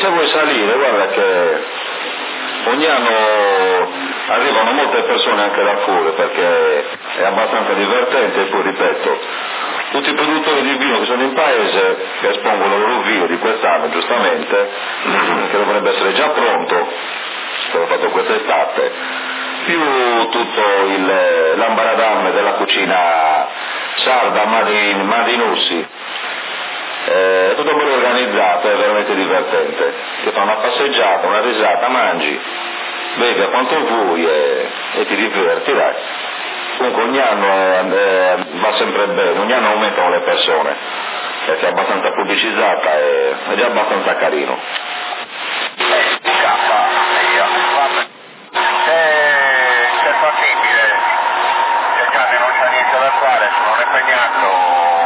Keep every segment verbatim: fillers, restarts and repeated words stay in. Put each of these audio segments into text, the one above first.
se vuoi salire, guarda che ogni anno arrivano molte persone anche da fuori perché è abbastanza divertente e poi ripeto, tutti i produttori di vino che sono in paese che espongono il loro vino di quest'anno giustamente, che dovrebbe essere già pronto, che l'ho fatto quest'estate, più tutto il l'ambaradam della cucina sarda Madin, Madinussi. È tutto ben organizzato, è veramente divertente. Ti fa una passeggiata, una risata, mangi, bevi a quanto vuoi e, e ti diverti, dai. Comunque ogni anno è, è, va sempre bene, ogni anno aumentano le persone, perché è abbastanza pubblicizzata e è già abbastanza carino. Se è fattibile, se Gianni non c'ha niente da fare, sono impegnato.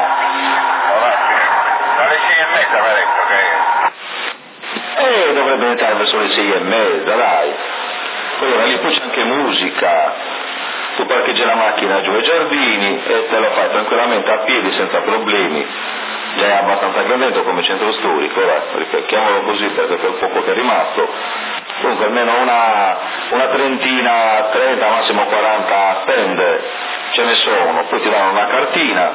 Alle sei e mezza mi ha detto che... Eh, dovrebbe entrare verso le sei e mezza, dai. Allora lì poi c'è anche musica, tu parcheggi la macchina giù ai giardini e te lo fai tranquillamente a piedi senza problemi. Già è abbastanza grandetto come centro storico, ora, chiamalo così perché quel poco che è rimasto. Comunque almeno una, una trentina, trenta, massimo quaranta stand ce ne sono, poi ti danno una cartina,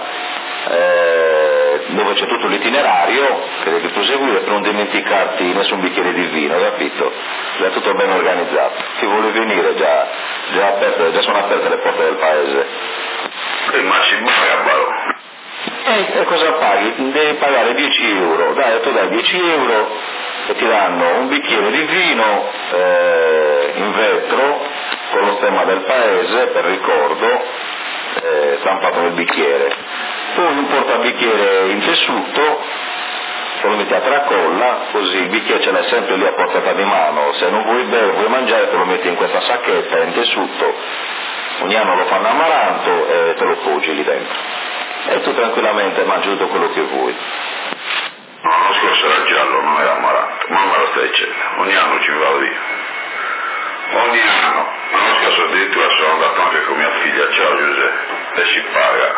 eh, dove c'è tutto l'itinerario che devi proseguire per non dimenticarti nessun bicchiere di vino, capito? È tutto ben organizzato. Chi vuole venire già, già, aperte, già sono aperte le porte del paese. E ma si paga, e, e cosa paghi? Devi pagare dieci euro, dai, tu dai dieci euro e ti danno un bicchiere di vino eh, in vetro con lo stemma del paese per ricordo, eh, stampato nel bicchiere. Poi un portabicchiere in tessuto, te lo metti a tracolla, così il bicchiere ce l'hai sempre lì a portata di mano, se non vuoi bere, vuoi mangiare, te lo metti in questa sacchetta in tessuto, ogni anno lo fanno a Amaranto e te lo poggi lì dentro. E tu tranquillamente mangi tutto quello che vuoi. No, l'anno scorso era giallo, non era Amaranto, ma me lo stai dicendo, ogni anno ci vado via. Ogni anno, l'anno scorso addirittura sono andato anche con mia figlia, ciao Giuseppe, e si paga.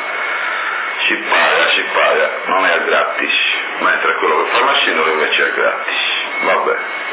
Si paga, si paga, non è gratis, mentre quello che fa la sindaco invece è gratis. Vabbè.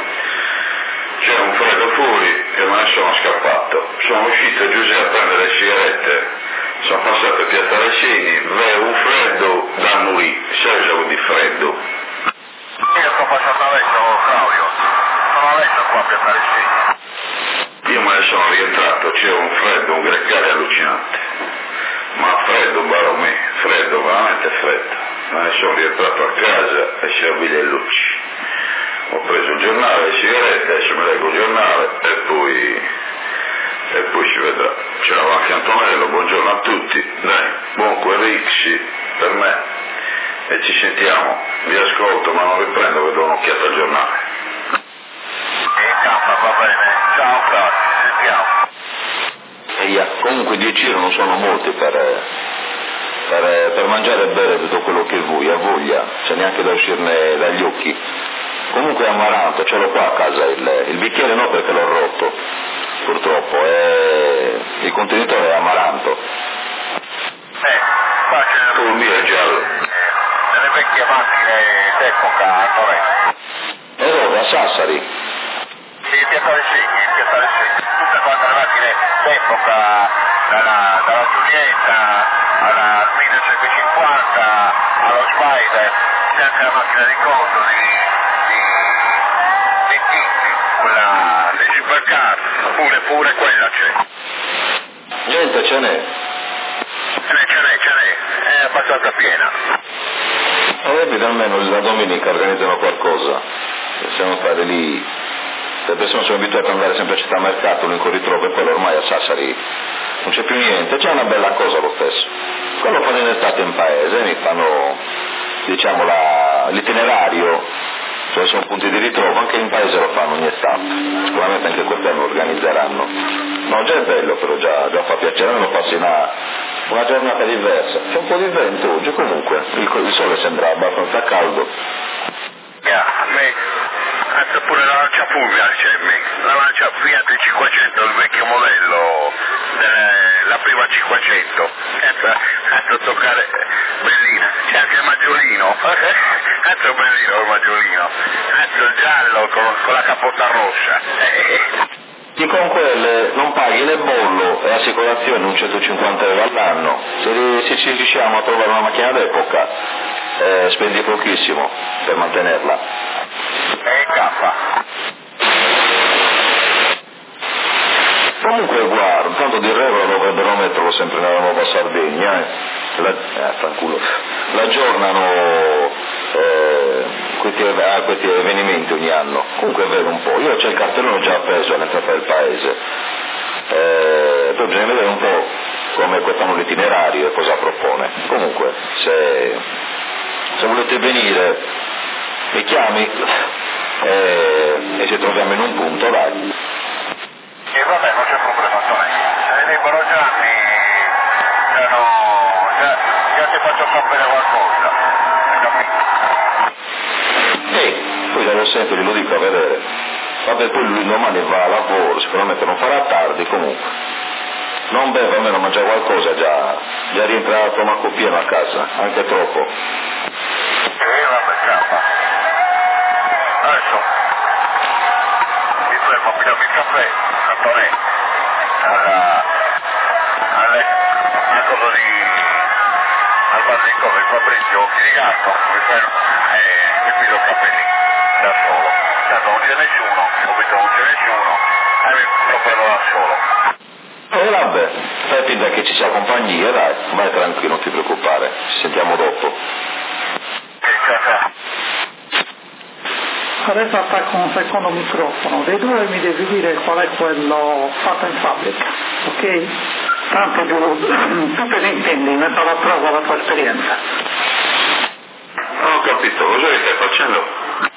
C'era un freddo fuori e me ne sono scappato. Sono uscito Giuseppe a prendere le sigarette, sono passato a Piazza Racini, vedo un freddo da morire, sai cosa vuol dire freddo? Io sto passando adesso, Claudio, sono adesso qua a Piazza Racini. Io me ne sono rientrato, c'era un freddo, un greccare allucinante. Ma freddo baromè, freddo, veramente freddo. Me ne sono rientrato a casa e servì le luci. Ho preso il giornale, le sigarette, adesso mi leggo il giornale e poi, e poi si vedrà. Ciao anche Antonello, buongiorno a tutti. Dai, buon querixi per me. E ci sentiamo. Vi ascolto ma non riprendo, vedo un'occhiata al giornale. In campo, va bene. Ciao Claudio, ci sentiamo. E comunque dieci euro non sono molti per, per, per mangiare e bere tutto quello che vuoi, a voglia, c'è neanche da uscirne dagli occhi. Comunque è Amaranto, ce l'ho qua a casa, il, il bicchiere no perché l'ho rotto, purtroppo, e il contenitore è Amaranto. Eh, qua c'è un mio giallo. Eh, nelle vecchie macchine d'epoca, non è. E dove? A Sassari? Sì, Piazza Racini, Piazza Racini. Tutte quante le macchine d'epoca, dalla, dalla Giulietta alla millecentocinquanta, allo Spider, c'è anche la macchina di conto di, di, di Tinti, quella dei supercar, pure, pure quella c'è. Gente ce n'è. Ce n'è, ce n'è, ce n'è, è abbastanza piena. E vedi, almeno la domenica organizzano qualcosa, siamo stati lì, le persone sono abituate ad andare sempre a città mercato, l'incontro e quello ormai a Sassari non c'è più niente, c'è una bella cosa lo stesso. Quello fanno in estate in paese, mi fanno, diciamo, la, l'itinerario, cioè sono punti di ritrovo, anche in paese lo fanno ogni estate, sicuramente anche quest'anno organizzeranno. No, già è bello però, già, già fa piacere, non lo passi una, una giornata diversa, c'è un po' di vento oggi comunque, il, il sole sembra abbastanza caldo. Yeah, a me, anche pure la lancia Fulvia c'è in me, la lancia Fiat cinquecento, il vecchio modello, delle, la prima cinquecento, anche toccare bellina, c'è anche il maggiolino, anche bellino il maggiolino, esempio il giallo con, con la cappota rossa. E con quelle non paghi né bollo e assicurazione un centocinquanta euro all'anno. Se, se ci riusciamo a trovare una macchina d'epoca, eh, spendi pochissimo per mantenerla. E cappa. Comunque guarda, tanto di regola dovrebbero metterlo sempre nella Nuova Sardegna, eh. La, eh, fanculo, l'aggiornano eh, questi, a questi avvenimenti ogni anno. Comunque è vero un po', io c'ho il cartellone già appeso all'entrata del paese, eh, poi bisogna vedere un po' come quest'anno l'itinerario e cosa propone. Comunque se, se volete venire mi chiami eh, e ci troviamo in un punto, dai. E vabbè, non c'è problema, sai. Se libero Gianni, già, no, già, già ti faccio sapere qualcosa, hai capito? Ehi, poi dallo sempre lo dico a vedere. Vabbè, poi lui domani va a lavoro, sicuramente non farà tardi comunque. Non beve, almeno mangia qualcosa, già, già rientrato ma pieno a casa, anche troppo. E vabbè, cappa. Adesso mi fermo a pigliarmi il caffè. Alla, alla, alla cosa di al bar di cosa di Fabrizio Chirigato mi fermo e mi piglio il caffè lì da solo, tanto non c'è nessuno, ovviamente non c'è nessuno e mi lo prendo da solo. E vabbè, fai finta che ci sia compagnia, dai, vai tranquillo, non ti preoccupare, ci sentiamo dopo. Sì, ciao ciao. Adesso attacco un secondo microfono, dei due mi devi dire qual è quello fatto in fabbrica, ok? Tanto tu, tu che ne intendi, metto alla prova la tua esperienza. Non ho capito, cosa stai facendo?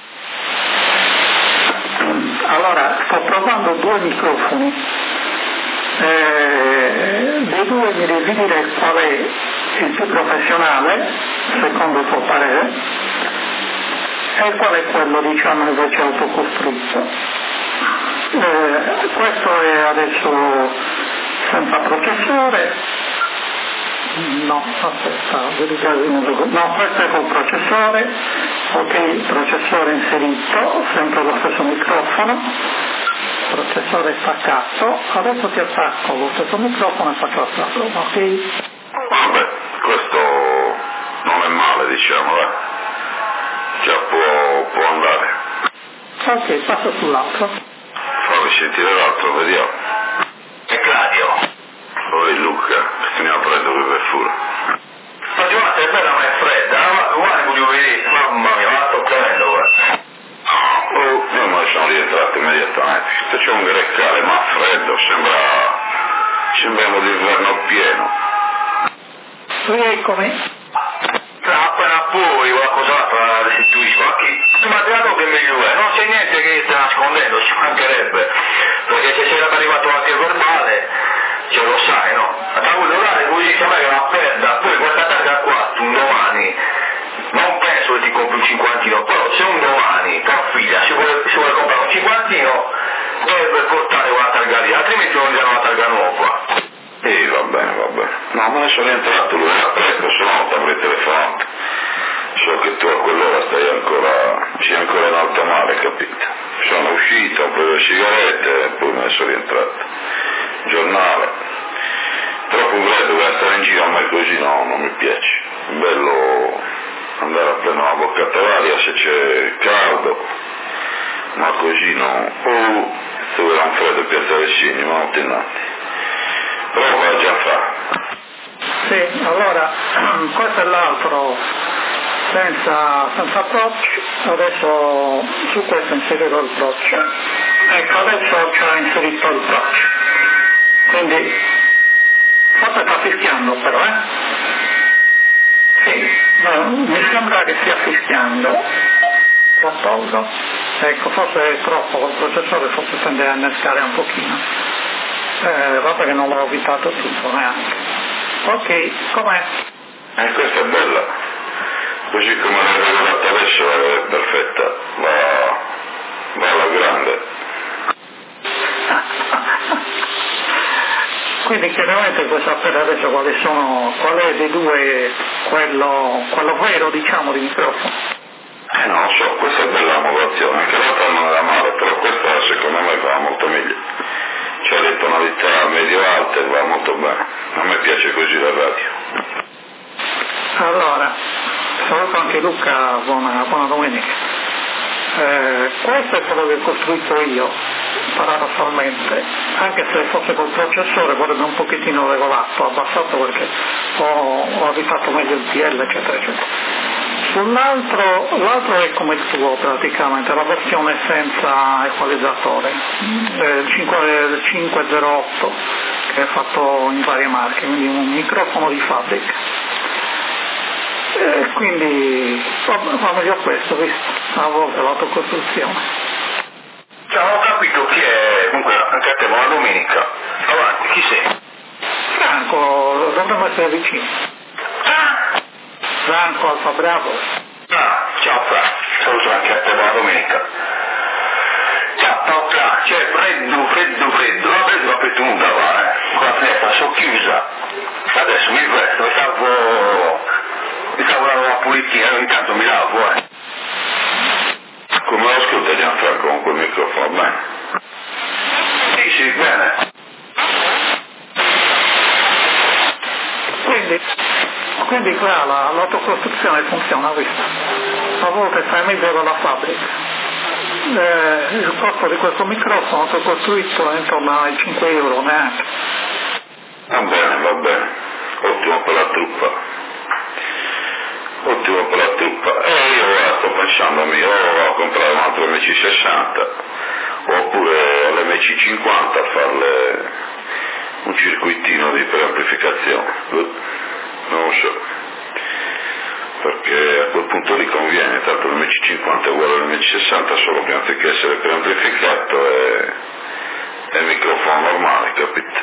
Allora, sto provando due microfoni, eh, dei due mi devi dire qual è il più professionale, secondo il tuo parere, e qual è quello, diciamo, invece autocostrutto. Eh, questo è adesso senza processore, no, aspetta, no, questo è col processore, ok, processore inserito, sempre lo stesso microfono, processore staccato, adesso ti attacco lo stesso microfono e faccio la prova, ok? Vabbè, questo non è male, diciamo, eh. Già può, può andare. Ok, passo sull'altro. Fammi sentire l'altro, vediamo. E Claudio? Poi Luca, stiamo a prendere per furo. La giornata è bella ma è fredda, ma guarda voglio vedere, mamma mia, va toccando ora. Oh, io me ne sono rientrato immediatamente. C'è un greccale, ma freddo, sembra, sembriamo d'inverno pieno. Rieccomi. Appena poi qualcos'altro la restituisco, ma chi mi ha dato che meglio è, non c'è niente che sta nascondendo, ci mancherebbe, perché se c'era arrivato anche il verbale, ce lo sai, no? Ma quello là così sembra che è una perda, poi questa targa qua, un domani, non penso che ti compri un cinquantino, però se un domani, tua figlia, si vuole, si vuole comprare un cinquantino, deve portare una targa lì, altrimenti non gli danno una targa nuova. Sì, va bene, va bene. No, me ne sono rientrato, lui era presto, se no non ti avrei telefonato. So che tu a quell'ora stai ancora, sei ancora in alto mare, capito? Sono uscito, ho preso le sigarette e poi me ne sono rientrato. Giornale. Troppo freddo per stare in giro a me così, no, non mi piace. È bello andare a prendere una boccata d'aria se c'è caldo, ma così no. Oh, dove era un freddo Piazza del Cigni, ma non ti innanti. Però va già fa. Sì, allora, questo è l'altro senza, senza approach, adesso su questo inserirò il approach. Ecco, adesso ho già inserito il approach. Quindi, forse sta fischiando però, eh? Sì, no, mi sembra che stia fischiando. Lo tolgo. Ecco, forse è troppo col processore, forse tende a innescare un pochino. Eh, vabbè che non l'ho evitato tutto neanche. Ok, com'è? E questa è bella. Così come l'hai regolata adesso è perfetta, va, va alla grande. Quindi chiaramente vuoi sapere adesso quali sono, qual è dei due quello, quello vero, diciamo, di microfono? Eh non lo so, questa è bella innovazione. Sì, Luca, buona, buona domenica. Eh, questo è quello che ho costruito io, paradossalmente, anche se fosse col processore vorrebbe un pochettino regolato, abbassato perché ho, ho rifatto meglio il P L, eccetera, eccetera. Sull'altro, l'altro è come il tuo praticamente, la versione senza equalizzatore, eh, il cinque zero otto, che è fatto in varie marche, quindi un microfono di fabbrica. E quindi va meglio questo, visto a volte l'autocostruzione. Ciao, ho capito chi è, comunque anche a te, buona domenica. Avanti, chi sei? Franco, dovremmo essere vicini. Ah? Franco, Alfa Bravo. Ah, ciao Franco, saluto anche a te, buona domenica. Ciao, ciao Franco, c'è freddo, freddo, freddo, vabbè, non ho aperto nulla qua, eh. Con la finestra sono chiusa. Adesso mi vesto, mi stavo... mi stavo lavando la pulitina, intanto mi lavo, eh. Come lo ascolta Gianfranco con quel microfono? Bene. Sì, sì, bene. Quindi, quindi qua la, l'autocostruzione funziona questa. A volte sai meglio dalla fabbrica. Eh, il costo di questo microfono che ho costruito è intorno ai cinque euro neanche. Va bene, va bene. Ottimo per la truppa. Ottimo per la truppa. E eh, io ora sto pensandomi, o a comprare un altro M C sessanta, oppure l'M C cinquanta a farle un circuitino di preamplificazione. Non lo so. Perché a quel punto lì conviene, tanto l'M C cinquanta è uguale all'M C sessanta, solo che anziché essere preamplificato è, è microfono normale, capito?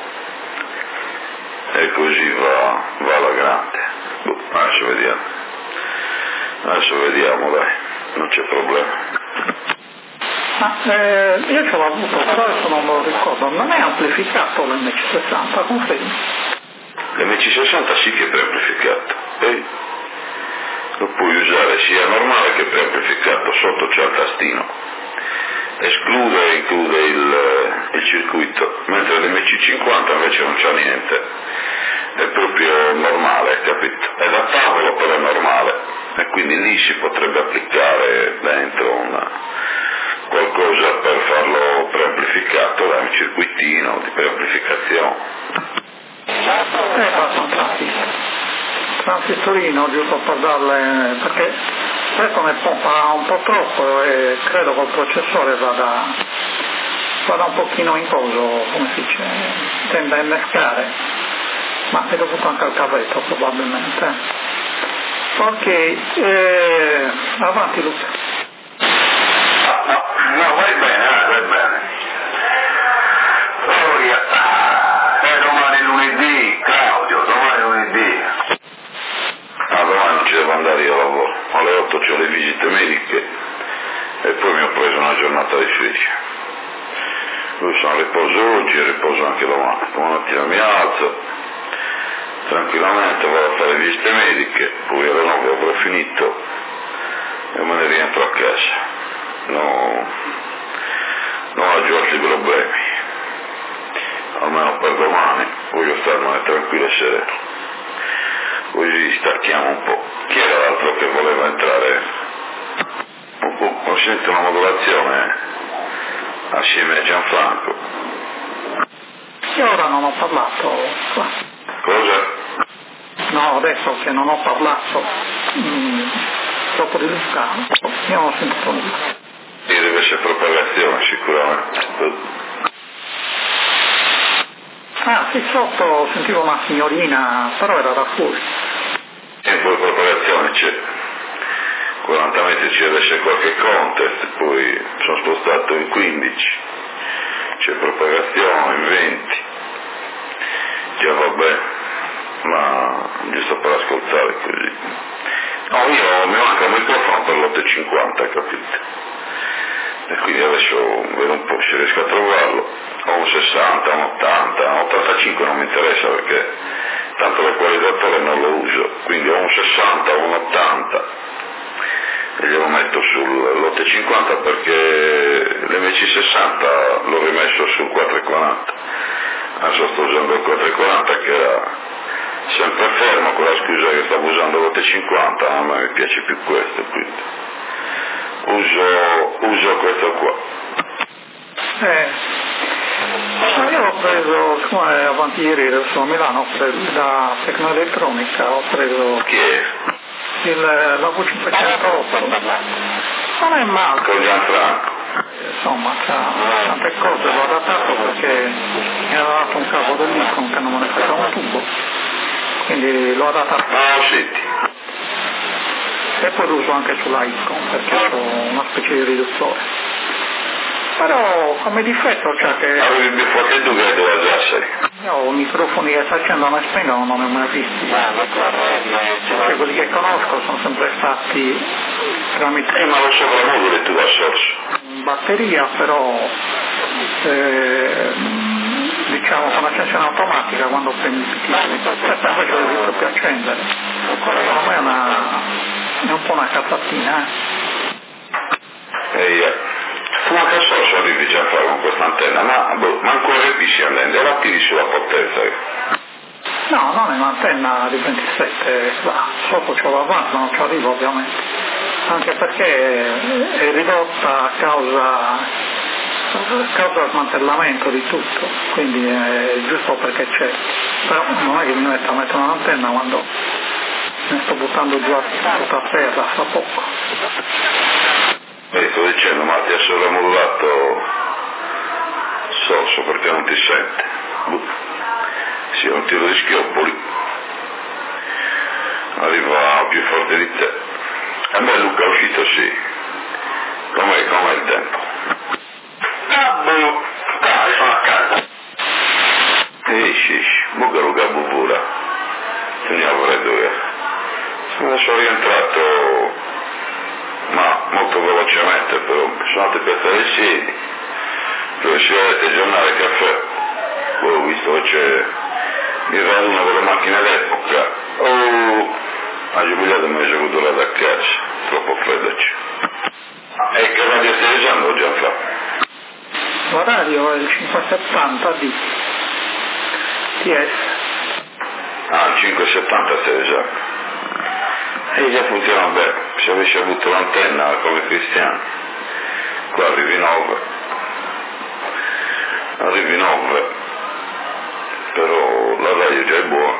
E così va, va alla grande. Boh, adesso vediamo. Adesso vediamo, dai, non c'è problema. Ma eh, io ce l'ho avuto, però adesso non me lo ricordo, non è amplificato l'M C sessanta, confermi? L'M C sessanta sì che è preamplificato, e lo puoi usare sia normale che preamplificato, sotto c'è il tastino. Esclude e include il, il circuito, mentre l'M C cinquanta invece non c'ha niente, è proprio normale, capito? È da tavolo però è normale, e quindi lì si potrebbe applicare dentro una, qualcosa per farlo preamplificato, da un circuitino di preamplificazione. Eh, basta un transistor. Transistorino, giusto per darle, perché questo ne pompa un po' troppo e credo che il processore vada, vada un pochino in coso, come si dice, tende a innescare, ma è dovuto anche al cavetto probabilmente. Ok, eh, avanti Luca. No, no, vai bene, eh, vai bene. Oh, yeah. Eh, domani è lunedì, Claudio, domani è lunedì. Ah, domani non ci devo andare io a lavoro, alle otto c'ho le visite mediche e poi mi ho preso una giornata di ferie. Io sono a riposo oggi e riposo anche domani. Domattina mi alzo, tranquillamente vado a fare visite mediche, poi alle nove avrò finito e me ne rientro a casa. No, non aggiungo altri problemi, almeno per domani voglio starmene tranquillo e sereno. Così stacchiamo un po'. Chi era l'altro che voleva entrare? Oh, oh, ho sentito una modulazione assieme a Gianfranco. Io ora non ho parlato. Cosa? No, adesso che non ho parlato mh, dopo di Luca, io non ho sentito nulla. Sì, deve essere propagazione sicuramente. Ah, sì, sotto sentivo una signorina, però era da fuori. Tempo di propagazione c'è. quaranta metri ci deve essere qualche contest, poi sono spostato in quindici. C'è propagazione in venti. Già vabbè, ma giusto per ascoltare così. No, io mi manca un microfono per l'otto e cinquanta, capite? E quindi adesso vedo un po' se riesco a trovarlo. Ho un sessanta, un ottanta, un ottantacinque non mi interessa perché tanto l'equalizzatore non lo uso, quindi ho un sessanta, un ottanta e glielo metto sull'otto e cinquanta perché l'M C sessanta l'ho rimesso sul quattro e quaranta. Adesso sto usando il quattro e quaranta che era sempre fermo con la scusa che stavo usando l'otto cinquanta, ma a me mi piace più questo, quindi uso, uso questo qua. Eh, io ho preso, siccome avanti ieri ero su a Milano, ho preso da Tecnoelettronica, ho preso Chi è? il, la V cinquecentotto, non è male. Con Gianfranco. Insomma, c'ha tante cose, l'ho adattato perché mi aveva dato un cavo dell'Icon che non me ne faceva un tubo, quindi l'ho adattato. No, senti. E poi lo uso anche sulla Icon perché ho una specie di riduttore. Però come difetto c'è che Avevi più forte tu che dove Sassari. io ho microfoni che si accendono e spengono, non ne ho mai visti. Cioè, quelli che conosco sono sempre stati tramite Eh, ma lo soprammodule tu da sorso. batteria, però eh, diciamo con accensione automatica quando prendi il piccino, questa invece lo devi proprio accendere. Secondo me è, una, è un po' una cazzatina, eh. E io. Tu anche sorso arrivi già a fare con questa antenna, ma boh, manco repisci andando, era attivi sulla potenza. No, non è un'antenna di ventisette, là, sotto c'ho la VAR, ma non ci arrivo ovviamente, anche perché è ridotta a causa, a causa del smantellamento di tutto, quindi è giusto perché c'è, però non è che mi metto a mettere un'antenna quando ne sto buttando giù a tutta a terra, fra poco. E sto dicendo, ma ti ha sovramodulato sorso perché non ti sente. Sì, è un tiro di schioppoli. Arriva più forte di te. A me Luca è uscito sì. Com'è, com'è il tempo? Ah, boh, dai, sono a casa. Esci, esci, buca Luca bubura. Teniamo freddo che. Sono rientrato, ma molto velocemente, però sono andato a piazzare i siedi, dove si vede il giornale caffè. Poi ho visto che c'è il raduno con le macchine d'epoca. Oh, a giubilato mi ha avuto la da caccia, troppo freddo c'è. E che radio stai usando già fa? La radio è il cinquecentosettanta D T S. Ah, il cinquecentosettanta stai usando. E già funziona bene, se avessi avuto l'antenna come Cristiano. Qua arrivi nove. Arrivi nove. Però la radio già è buona.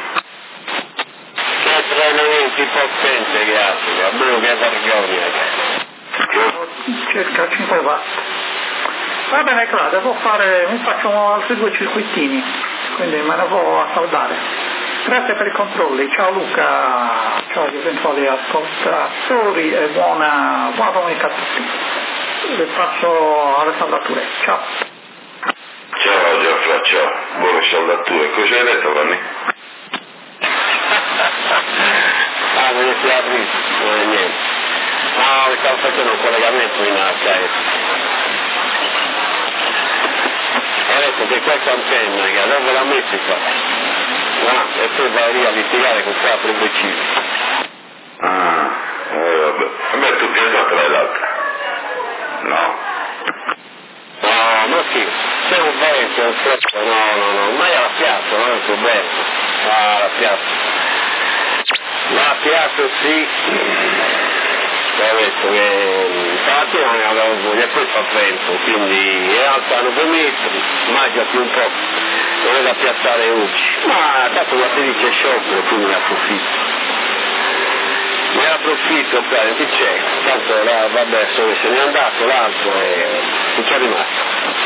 Che trasferimenti potente che ha, bello che vergogna. Circa cinque watt. Va bene, Claudio, devo fare, mi faccio altri due circuitini, quindi me ne vado a salvare. Grazie per i controlli, ciao Luca, ciao agli eventuali ascoltatori e buona, buona domenica a tutti. Le passo alle saldature, ciao. Ciao Gianfra, ciao, buone saldature. Cosa hai detto, Vanni? Ah, non si apre, non è niente. No, stavo facendo un collegamento in H S. Ho detto che questa antenna, che dove la metti qua? No, e poi vai lì a litigare con quattro imbecilli. Ah, eh, vabbè. Vabbè, tu piazzato l'hai data? No? No, ma sì, c'è un vento, un freddo, no, no, no, ma è la piazza, non è il problema. Ah, la piazza. La piazza sì. Ho detto che stamattina ne avevo voglia e poi fa vento, quindi è alta nove metri, mangiati un po', non è da piazzare oggi, ma tanto la si dice sciopero, quindi ne approfitto. Me ne approfitto, bene, chi c'è? Tanto là, vabbè, solo se n'è andato l'altro e non c'è rimasto.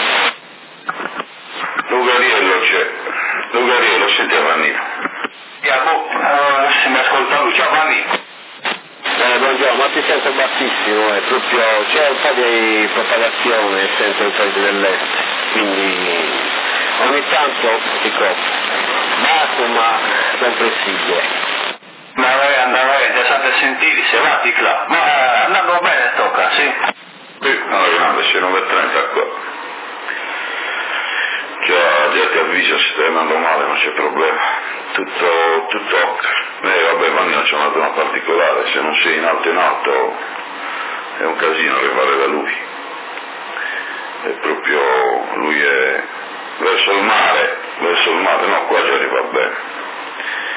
Lugariello c'è. Lugariello, senti Vanni. Andiamo, uh, se mi ascoltano, ciao Vanni. Eh, buongiorno, ma ti sento bassissimo, è proprio, c'è un po' di propagazione sempre in paese dell'est, quindi ogni tanto ti copro, basso ma comprensibile. Ma andare, già state sentiti, se va di là, ma andando bene tocca, sì? Sì, no, grande, c'è nove e trenta qua. Già, già ti avviso se stai andando male, non c'è problema. Tutto, tutto ok. Eh, vabbè, Vanni non c'è una zona particolare, se non sei in alto in alto è un casino arrivare da lui. È proprio, lui è verso il mare, verso il mare, no, qua già arriva bene.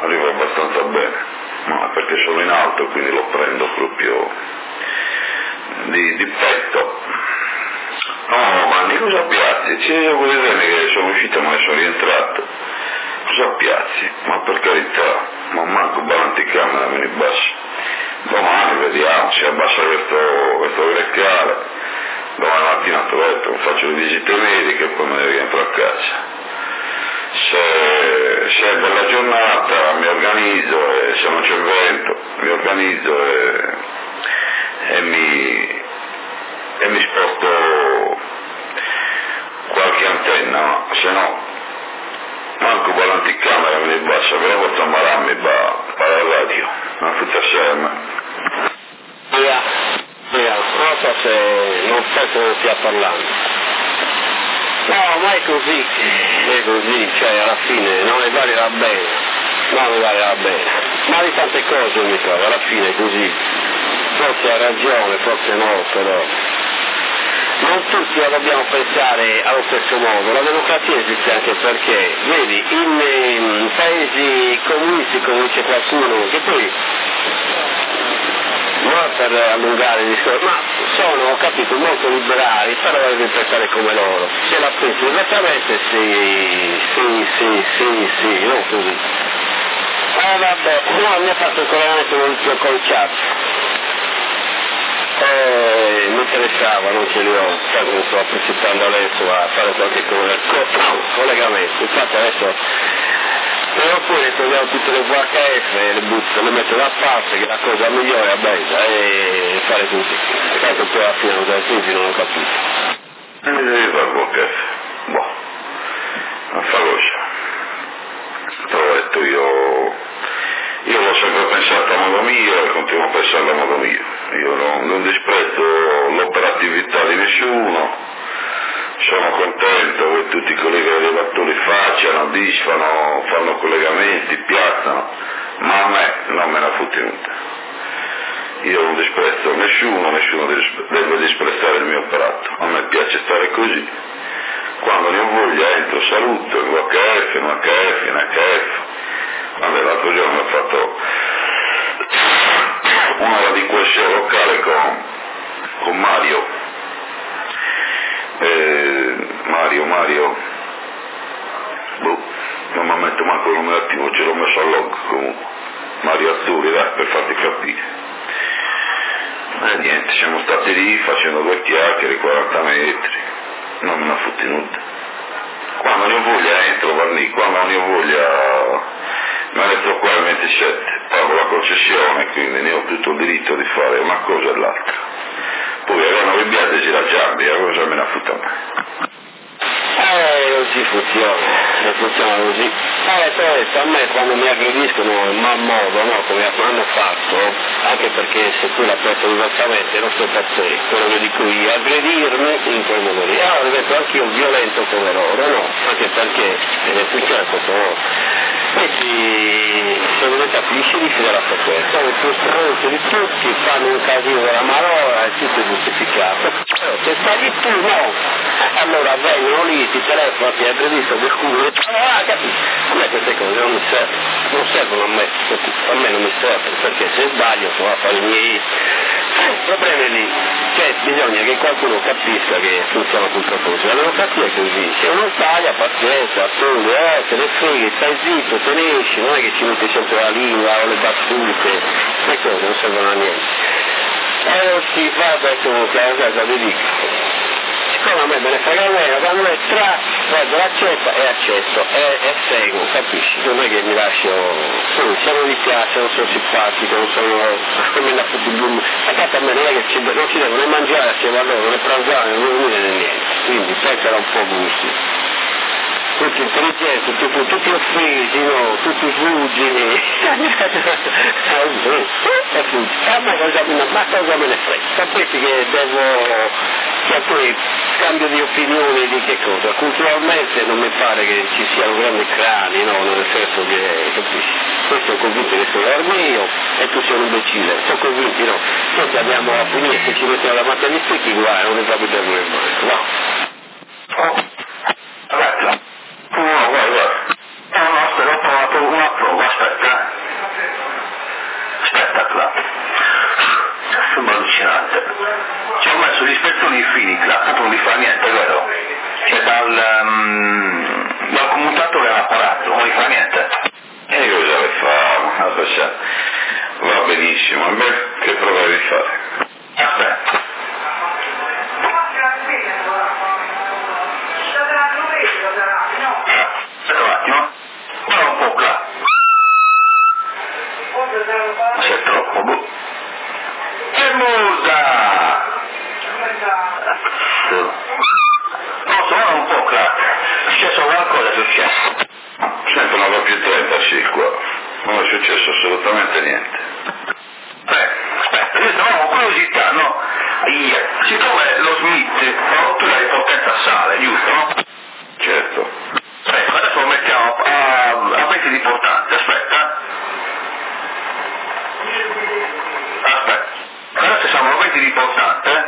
arrivo abbastanza bene, ma perché sono in alto, quindi lo prendo proprio di, di petto. No, Manni, cosa piazzi? Ci sono quelle treni che sono uscite ma sono rientrato. Cosa piazzi? Ma per carità, ma manco balanticamera me ne basso. Domani vediamo, si abbassa questo, questo grecale, domani mattina te l'ho detto, faccio le visite mediche e poi me ne rientro a casa. Se, se è bella giornata mi organizzo e se non c'è vento mi organizzo e, e, mi, e mi sposto qualche antenna, ma se no manco balanticamera me ne bassa, però posso ammalarmi per la radio, non futta assieme. Via, via, non so se non so se non stia parlando. No, ma è così, è così, cioè alla fine non ne valeva bene, non ne valeva bene, ma di tante cose mi trovo, alla fine è così, forse ha ragione, forse no, però non tutti la dobbiamo pensare allo stesso modo, la democrazia esiste anche perché, vedi, in, in paesi comunisti, come dice qualcuno, che poi non per allungare il discorso, ma sono, ho capito, molto liberali, però devi pensare come loro. Se la pensi esattamente, sì, sì, sì, sì, sì, non così. Eh vabbè, no, mi ha fatto il collegamento con il conciato. Eh, mi interessava, non ce li ho, sai come sto approfittando adesso a fare qualche collegamento, infatti adesso però poi togliamo tutte le V H F e le butto, le metto da parte, che è la cosa migliore a bella, e fare così. Tanto poi alla fine non crisi, non ho capito. E mi devi fare V H F? Boh, non fa cosa. Te l'ho detto io, io l'ho sempre pensato a modo mio e continuo a pensarlo a modo mio. Io non, non disprezzo l'operatività di nessuno. Sono contento che tutti i colleghi allevatori facciano, disfano, fanno collegamenti, piazzano, ma a me non me ne ha fottuta. Io non disprezzo nessuno, nessuno deve disprezzare il mio operato. A me piace stare così. Quando ne ho voglia entro, saluto, in V H F, in V H F, in H F. Vabbè, l'altro giorno ho fatto un'ora di questione locale con, con Mario. Eh, Mario, Mario, boh, non mi ammetto manco il nome attivo, ce l'ho messo al log comunque, Mario Azzurri, dai, per farti capire. E niente, siamo stati lì facendo due chiacchiere, quaranta metri, non me ne ha fotti nulla. Quando ne ho voglia entro, Varnì, quando ne ho voglia me ne sto qua al ventisette, pago la concessione, quindi ne ho tutto il diritto di fare una cosa e l'altra. Poi avevano rinviato e la giambia, cosa me ne ha fotta a me? Eh, così funziona, funziona così. Eh, adesso a me quando mi aggrediscono in mal modo, no, come hanno fatto, anche perché se tu la pensi diversamente non sto per te, quello che dico io, aggredirmi in quel modo lì. Allora divento anch'io violento come loro, no, anche perché eh, funziona questo modo. Questi, se non capisci, dici della frequenza, sono più stronzi di tutti, fanno un casino della malora, è tutto giustificato. Però se sbagli tu, no. Allora vengono lì, ti telefono, ti hai previsto del culo, ah, capisci? A me queste cose non mi servono, non servono a me, a me non mi servono, perché se sbaglio sono a fare i miei problemi lì. Cioè bisogna che qualcuno capisca che funziona tutto così. La democrazia è così, se uno sbaglia, pazienza, tu, eh, te ne freghi, stai zitto, te ne esci, non è che ci metti sempre la lingua o le battute, queste cose non servono a niente. E allora si fa adesso che la cosa vi dico. Siccome a me me ne frega meno, quando me tra, guardo l'accetta e accetto e, e seguo, capisci? Non è che mi lascio, sì, se non mi piace, non sono simpatico, non sono, come la futuro, a me non è che ci, non ci devono né mangiare assieme a loro, né pranzare, né dormire né niente, quindi pensano un po' gusti. Tutti intelligenti, tutti, tutti offesi, no, tutti fuggini. A me cosa, ma cosa me ne frega? Sapete che devo, cioè poi cambio di opinione di che cosa? Culturalmente non mi pare che ci siano grandi crani, no, nel senso che, capisci? Poi sono convinto che sono l'armeo e tu sei un imbecille, sono convinti no. Poi se andiamo a finire se ci mettiamo davanti agli specchi, guarda, non ne capiteremo nemmeno, no. Oh, guarda. No, guarda, guarda. No, no, aspetta, ho trovato una prova, aspetta. gli spezzoni infini, tanto non li fa niente, vero? Cioè dal, um, dal commutatore all'apparato, non li fa niente. E io già le fa, va benissimo, a me che provavi di fare? Aspetta. Aspetta un attimo, guarda un po' qua. C'è troppo, boh. E muta! Non so, guarda un po' qua. È successo qualcosa, è successo. Sento una più trenta sì qua, non è successo assolutamente niente. Beh, aspetta, io stavo con curiosità, no? Ia, siccome lo Smith no, tu l'hai potenza a sale, giusto, no? Certo. Ecco, adesso lo mettiamo a, a venti di portante, aspetta. Aspetta, adesso siamo a venti di portante.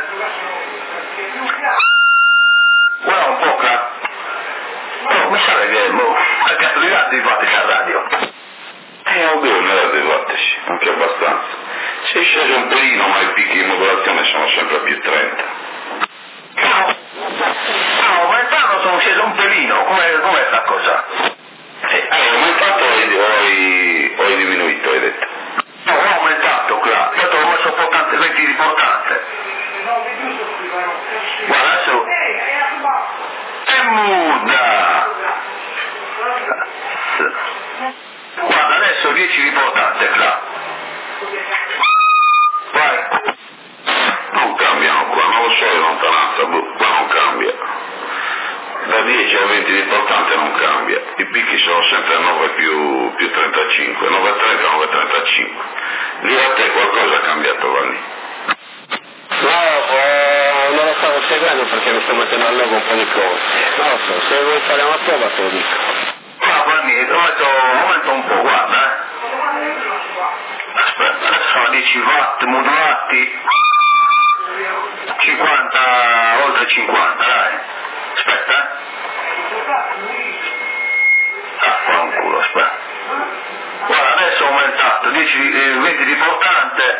Guarda un po' qua. Oh, mi sa che boh, a cazzo di là infatti c'è la radio. Eh, oddio, ne era devateci, anche abbastanza. Si è sceso un pelino, ma i picchi di modulazione sono sempre a più trenta. No, no, aumentando sono sceso un pelino, com'è, com'è sta cosa? Sì, hai aumentato o hai, o hai, o hai diminuito, hai detto? No, ho aumentato qua, io ho messo portante, venti di portante. Guarda adesso. È muda! Guarda adesso dieci di portante qua. Vai. Non cambiano qua, non lo so le lontananza, boh, qua non cambia. Da dieci a venti di portante non cambia. I picchi sono sempre nove più, più trentacinque, nove virgola trenta, nove virgola trentacinque. Lì a te qualcosa ha cambiato, Vanni? No, eh, non lo stavo seguendo perché mi sto mettendo a logo un po' di cose. Non lo so, se vuoi fare una prova te lo dico. No, Vanni, aumento, aumento un po', guarda, eh. Aspetta, adesso sono dieci watt modulati. cinquanta, oltre cinquanta, dai. Aspetta, eh. Ah, fa un culo, aspetta. Guarda, adesso ho aumentato, dieci, eh, venti di portante.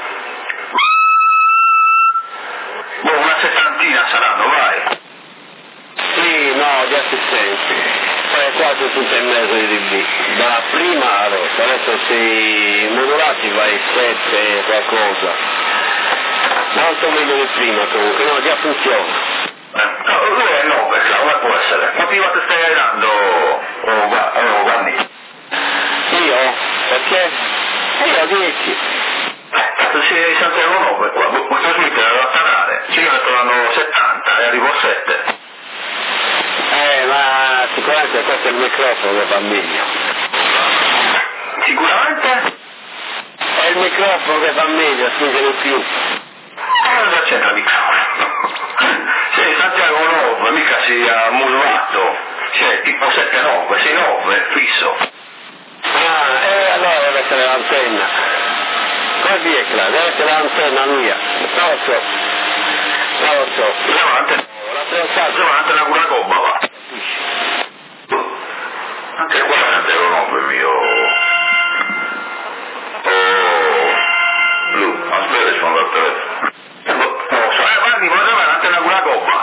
Boh, una settantina saranno, vai. Sì, no, di assistenti. È quasi tutto il mezzo di D B. Dalla prima adesso, adesso si modulati vai sette qualcosa. Molto meglio di prima comunque, no, già funziona. Eh, no, lui è nove, come può essere? Ma prima te stai dando, oh, va, oh, Vanni. Io? Perché? Io ho dieci. Eh, si sentono nove qua, questo Smith era da sanare, ci mettono settanta e arrivo a sette. Eh, ma sicuramente questo è il microfono che va meglio. Sicuramente? È il microfono che va meglio, spinge di più. Ma cosa c'entra il microfono? Sì, Santiago nove, mica si ha modulato, cioè tipo sette nove, sei nove, fisso. Ah, e allora deve essere l'antenna. Così è claro, deve essere l'antenna mia. Non lo so. Non lo so. Davanti, La pensata. davanti una cura gobba, va. Anche qua Santiago nove mio. Oh, blu, aspetta, rispondo al telefono. Non lo so, eh, Vanni, ma davanti una cura gobba.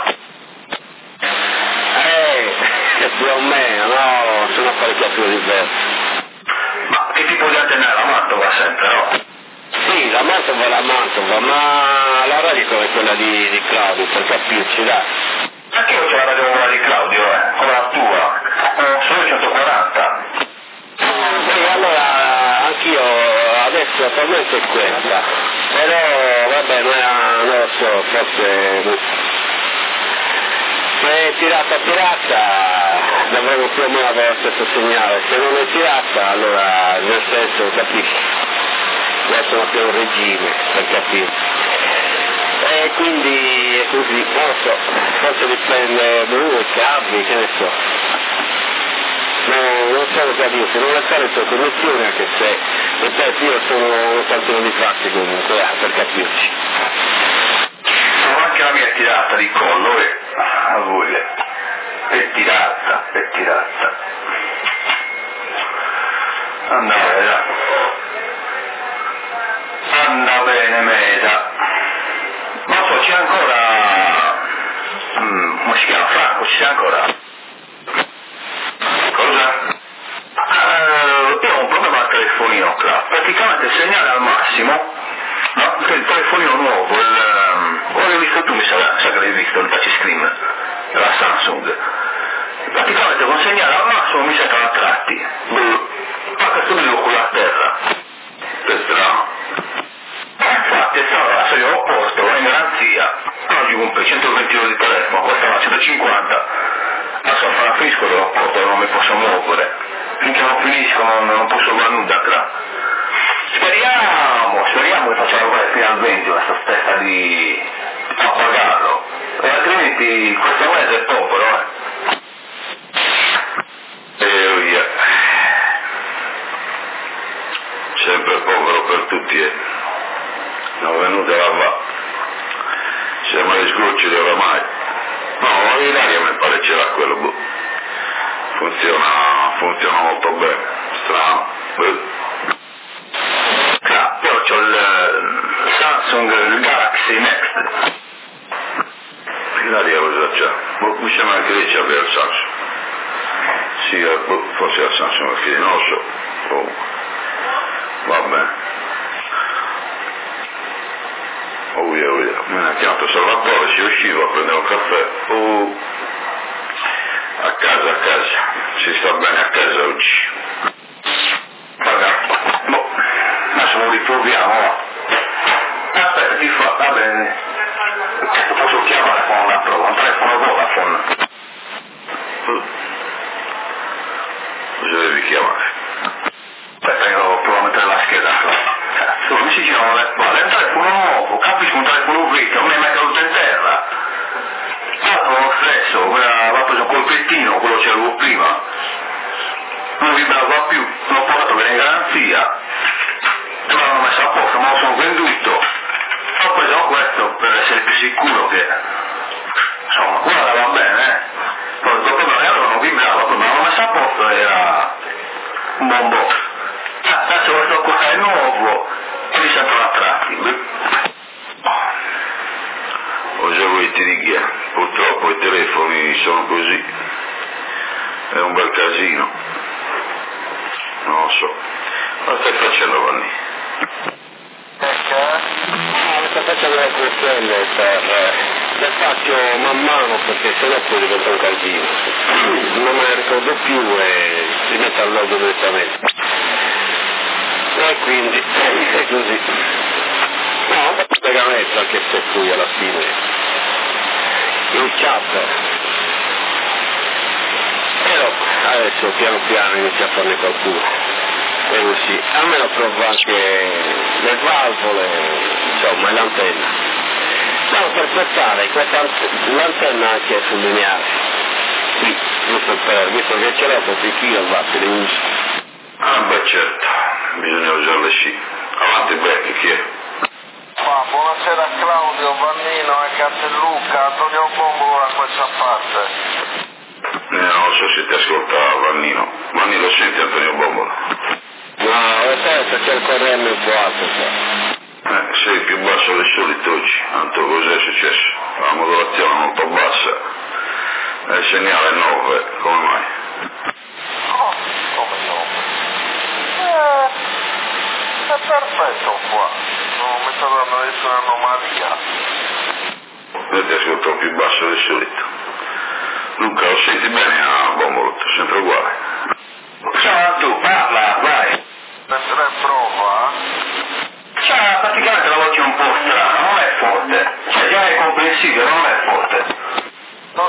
Eh, più o meno, no, sono apparecchiature diverse. Ma che tipo di antenna è la Mantova sempre, no? Sì, la Mantova è la Mantova, ma la radio è quella di, di Claudio, per capirci, dai. Anche io c'ho la radio quella di Claudio, eh, come la tua. Eh, sono centoquaranta. Sì, allora anch'io adesso attualmente è questa, però vabbè, non, è, non lo so, forse se è tirata tirata dovremmo più o meno avere lo stesso segnale, se non è tirata allora nel senso capisci, deve essere più un regime per capire. E quindi è così, non lo so, forse dipende due cavi, che ne so. No, non so cosa dire, se non le fare le sue connessioni, anche se, ripeto, io sono un tantino di fatti comunque, eh, per capirci. Sono anche la mia tirata di collo, e a voi è tirata, è tirata. Anda bene, anda bene, Meda. Non so, c'è ancora ci sei ancora? Cosa? Uh, io ho un problema al telefonino, Cla. Praticamente il segnale al massimo, no? Il telefonino nuovo, il, um, l'hai visto tu, mi sa, sa che l'hai visto, il touchscreen della Samsung. Praticamente con segnale al massimo mi sa che l'ha tratti. Ma questo vedo con la terra. Che strano. Infatti è stato la serie opposta, va in garanzia. Oggi compri centoventi euro di telefono, questa va a centocinquanta. Adesso appena finisco lo porto, non mi posso muovere. Finché non finisco non, non posso fare nulla, Cla. Speriamo, speriamo che faccia lavorare fino al venti questa stessa di pagarlo. E altrimenti questo mese è povero, eh. E via. Sempre povero per tutti, eh. Sono venuta là va. Siamo agli sgoccioli oramai. No, in aria mi pare c'era quello, boh. Funziona, funziona molto bene. Strano. Beh. Ah, però c'ho il Samsung, il Galaxy Next. In aria cosa c'è? Boh, mi sembra che lei ci abbia il Samsung. Sì, boh, forse il Samsung perché non lo so. Oh. Va bene. Oh via, oh via. Mi ha chiamato Salvatore, si usciva a prendere un caffè. Oh. A casa, a casa. Si sta bene a casa oggi. Guarda, boh, adesso lo riproviamo, va. Aspetta, ti fa, va bene. Posso chiamare con un altro, un telefono Vodafone. Cosa devi chiamare? Aspetta, io provo a mettere la scheda. Cazzo, come si chiama? Guarda, è un telefono nuovo, capisco un telefono vecchio, non mi è mai caduto in terra. Ah, lo stesso, aveva preso un colpettino, quello ce l'avevo prima. Non vibrava più, non ho portato bene in garanzia. E me l'hanno messo a posto, me lo sono venduto. Ho preso questo per essere più sicuro che... Insomma, quello andava bene, eh. Poi dopo me non vibrava, poi me l'hanno messo a posto e era... un bombò. Adesso questo qua è nuovo e mi sentono a tratti. Cosa vuoi ti dica? Purtroppo i telefoni sono così. È un bel casino. Non lo so. Cosa stai facendo, Vanni? Ecco, no, sto facendo le questioni per le faccio man mano perché sennò poi diventa un casino. Non me ne ricordo più e si mette al logo direttamente. E quindi è così. No, un collegamento anche se poi alla fine il chat. Però adesso piano piano inizia a farne qualcuno. E così, almeno provo anche le valvole, insomma, e l'antenna. Stavo per pensare, questa l'antenna anche sul lineare. Sì, giusto per, visto che ce l'ho per i kilowatt li uso. Ah beh certo, bisogna usarle sì. Avanti Becchi, chi è? Ma buonasera Claudio, Vannino e Cantellucca, Antonio Bombo da questa parte. Eh, non so se ti ascolta Vannino. Vanni lo senti Antonio Bombo? No, aspetta, c'è il corrente un po' alto qua. Eh, sei più basso del solito oggi. Tanto cos'è successo? La modulazione è molto bassa. E il segnale è nove, come mai? Oh, come no? Eh, è perfetto qua, non mi sta dando nessuna anomalia. Io ti ascolto più basso del solito. Luca, lo senti bene? Ah, Bombolotto, sempre uguale. Ciao, tu, parla, vai. Mettere in prova? Cioè, praticamente la voce è un po' strana, non è forte. Cioè, già è comprensibile, non è forte. No.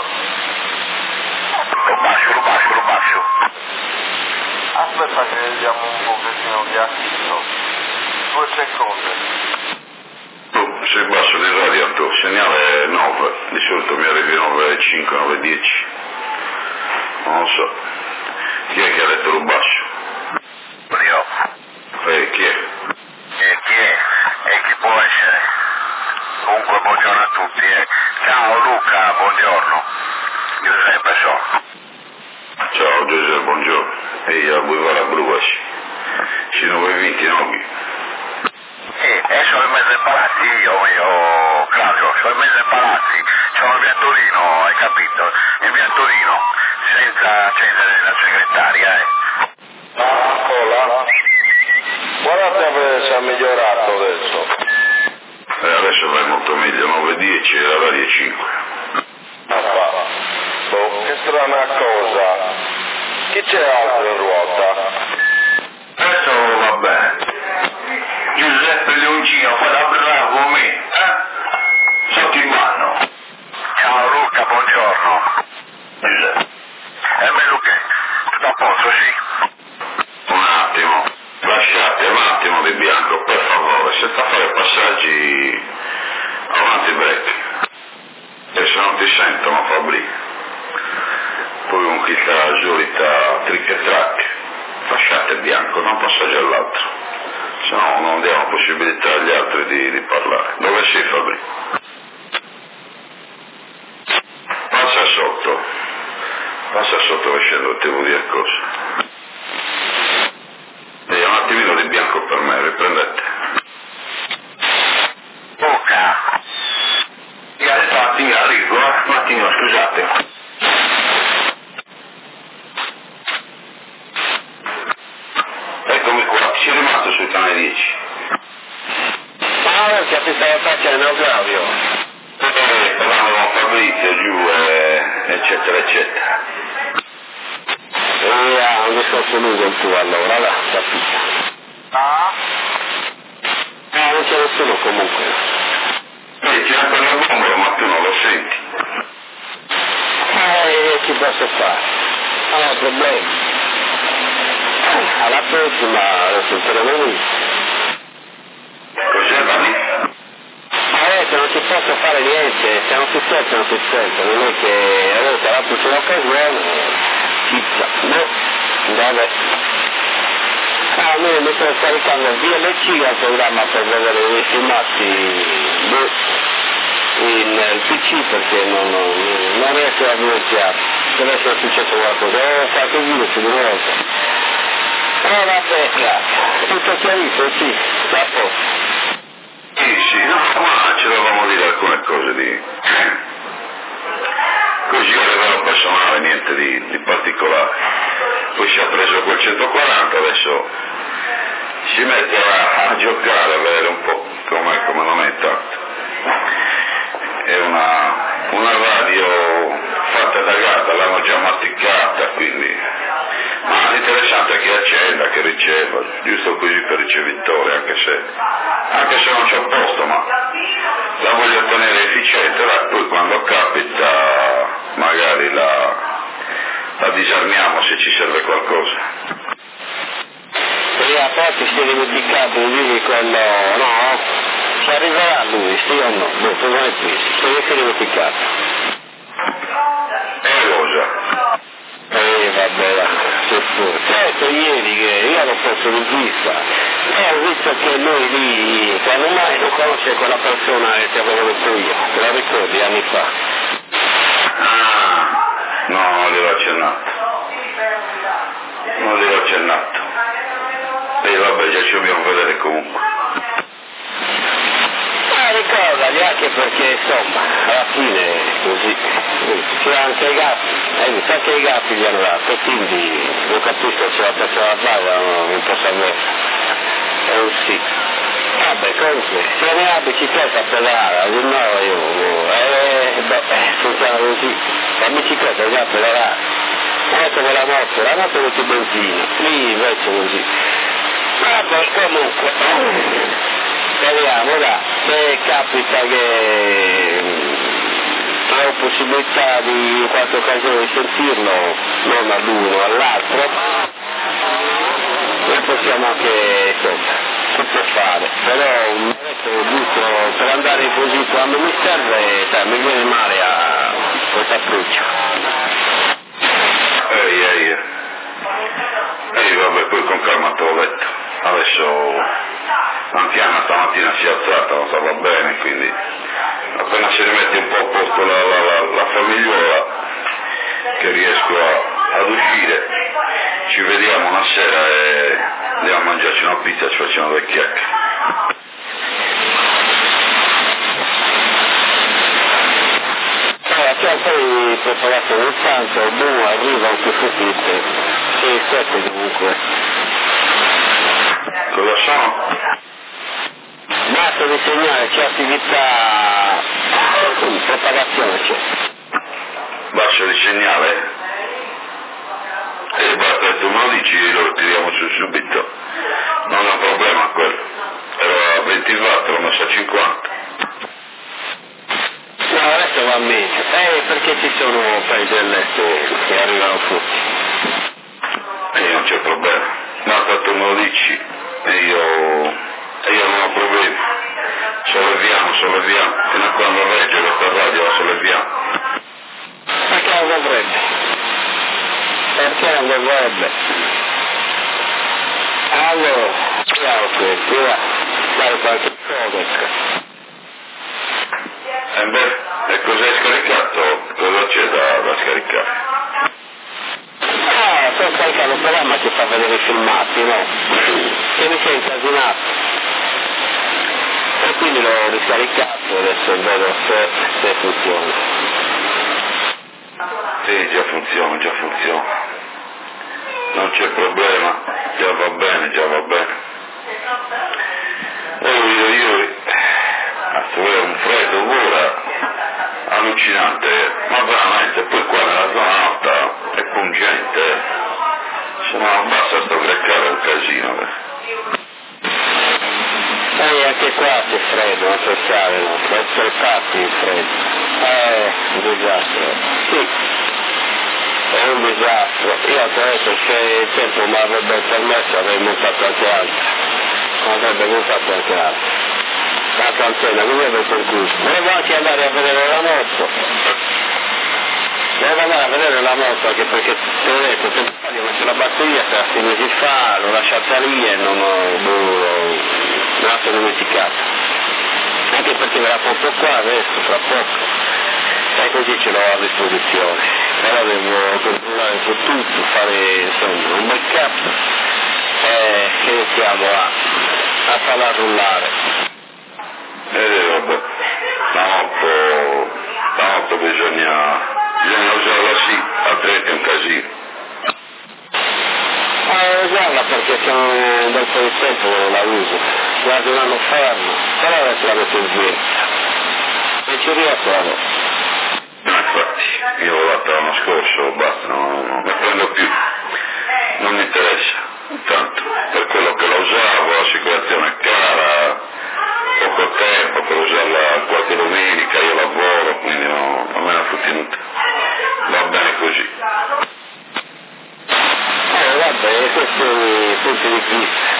Lo bacio, lo bacio, lo bacio. Aspetta che vediamo un pochettino di acchito. Due secondi. Tu sei basso di radio, Anto, segnale è nove. Di solito mi arrivi nove virgola cinque, nove virgola dieci. Non lo so. Chi è che ha detto lo basso? Io. Eh, chi è? E chi è? E chi può essere? Comunque buongiorno a tutti. Eh. Ciao Luca, buongiorno. Giuseppe so. Ciao Giuseppe, buongiorno. Ehi, a Boulevard a Bruasci. Ci nove venti, no? Sì, e sono in mezzo ai palazzi, io, io, Claudio, sono in mezzo ai palazzi. Sono via Torino, hai capito? In via Torino una cosa, chi c'è altro in ruota? Adesso va bene. Giuseppe Leoncino fa da bravo a me, eh? Sotto in mano. Ciao Luca, buongiorno. Giuseppe. E me Luca, tutto a posto, sì? Un attimo, lasciate un attimo Di Bianco, per favore, se sta a fare passaggi avanti break. E se non ti sentono Fabri. Poi con chi sta la solita trick e track. Lasciate Bianco, non passaggio all'altro. Se no non diamo possibilità agli altri di, di parlare. Dove sei Fabri? Passa sotto. Passa sotto che scendo, ti devo dire cosa. E un attimino Di Bianco per me, riprendete. Luca. Mi ha detto un attimino, arrivo, eh? Un attimino, scusate. Eccomi qua, ci è rimasto sul canale dieci. Ah, perché ti stava facendo Claudio. Eh, parlavamo con Fabrizio giù, eh, eccetera, eccetera. E ha un discorso lungo il tuo allora, va, capito. Ah? Ah, non c'è nessuno comunque. Eh, c'è anche una bombola, ma tu non lo senti. Eh, che posso fare? Non ho problemi. Alla prossima lo sentiremo lì. Cos'è Dani? Ma eh, se non ci posso fare niente, se non si sente non si sente, non è che a volte la prossima occasione, cizza, no, vabbè. Ah, noi mi sto scaricando via le ciglia il programma per vedere i filmati boh, in il P C perché non, non, non riesco a iniziare, deve essere successo qualcosa, ho qualche virus di nuovo. Oh vabbè, grazie. Tutto chiarito, sì, a posto. Sì, sì, no, ma ci dovevamo dire alcune cose di... Così a livello personale, niente di, di particolare. Poi si è preso quel centoquaranta, adesso si mette a, a giocare, a vedere un po' come, come non è tanto. È una, una radio fatta da gatta, l'hanno già masticata, quindi... Ma l'interessante è che accenda, che riceva, giusto così per ricevitore, anche se, anche se non c'è posto, ma la voglio tenere efficiente, poi quando capita magari la, la disarmiamo se ci serve qualcosa. E a parte si è dimenticato di dirgli quello, no? Ci arriverà lui, sì o no? Boh, cosa è qui? Si è dimenticato. E cosa? Eh vabbè, va, se fu. Certo ieri che io l'ho posto in vista e ho visto che lui lì, quando mai non conosce quella persona che ti avevo detto io, te la ricordi anni fa? Ah, no, non gliel'ho accennato. Non gliel'ho accennato. E vabbè, già ci dobbiamo vedere comunque. Ah, ricordagli anche perché insomma, alla fine così, c'è anche i gatti, eh, mi sa che i gatti gli hanno dato, quindi non capisco se la persona sbaglia o non posso avere. È un sì. Vabbè, comunque, se ne ha bicicletta pedalata, di nuovo io, eh, beh, funziona così, la bicicletta già pedalata, ecco con la moto, la moto con il benzina, lì invece così. Vabbè, comunque, speriamo, là, se capita che ho possibilità di in qualche occasione di sentirlo, non all'uno, all'altro, noi possiamo anche, insomma, tutto fare, però un metro giusto per andare così quando mi serve, cioè, mi viene male a questa fruccia. Ehi, ehi, ehi, vabbè, poi con calma te l'ho detto. Adesso Antiana stamattina si è alzata, non stava bene, quindi appena si rimette un po' a posto la, la, la, la famigliola, che riesco a, ad uscire, ci vediamo una sera e andiamo a mangiarci una pizza e ci facciamo due chiacchiere. Allora, c'è poi preparato nel santo, boom, arriva anche fuffite, sei sette comunque. Cosa sono? Basta di segnare, c'è attività, propagazione c'è. Basta di segnale? me lo dici lo tiriamo su subito, non è un problema quello, ero a venti watt, l'ho messo a cinquanta. No, adesso va meglio, eh, perché ci sono paesi dell'est che arrivano frutti. E io non c'è problema, basta tu me lo dici e io, e io non ho problemi, solleviamo, solleviamo, fino a quando regge questa radio la solleviamo. Perché non dovrebbe? Perché non dovrebbe? Allora, vediamo questo, va, fare qualche cosa. E beh, e cos'hai scaricato? Cosa c'è da, da scaricare? Ah, sto scaricando un programma che fa vedere i filmati, no? Che mi si è incasinato. E quindi l'ho riscaricato, adesso vedo se, se funziona. Sì, già funziona, già funziona. Non c'è problema, già va bene, già va bene. Oh, io, io, cazzo, è un freddo ora allucinante, ma veramente, poi qua nella zona alta è pungente, se no non basta sto greccare un casino. E anche qua c'è freddo, non so stare, no? Per essere fatti il freddo. Eh, un disastro. Sì, è un disastro. Io ho detto che il tempo mi avrebbe permesso avrei montato anche altro. Avrebbe montato anche altro. La canzone, come avete concluso? Volevo anche andare a vedere la moto. Volevo andare a vedere la moto anche perché te l'ho detto, tempo fa gli ho messo la batteria per sei mesi fa, l'ho lasciata lì e non ho, boh, me la sono dimenticata. Anche perché verrà proprio qua adesso, fra poco. E così ce l'ho a disposizione. Però devo controllare su tutto, fare insomma un backup e iniziamo a, a farla rullare. Eh vabbè, la moto, la moto bisogna, bisogna usarla sì, altrimenti è un casino. Eh, usarla perché sono da un po' di tempo la uso, quasi un anno fermo, però adesso la metto in giro. E ci riesco la moto. No, infatti, io l'ho fatta l'anno scorso, basta, non, non ne prendo più, non mi interessa, tanto, per quello che la usavo, l'assicurazione è cara, poco tempo per usarla qualche domenica, io lavoro, quindi no, non me la fu tenuta, va bene così. Eh, vabbè, questo è il punto di vista.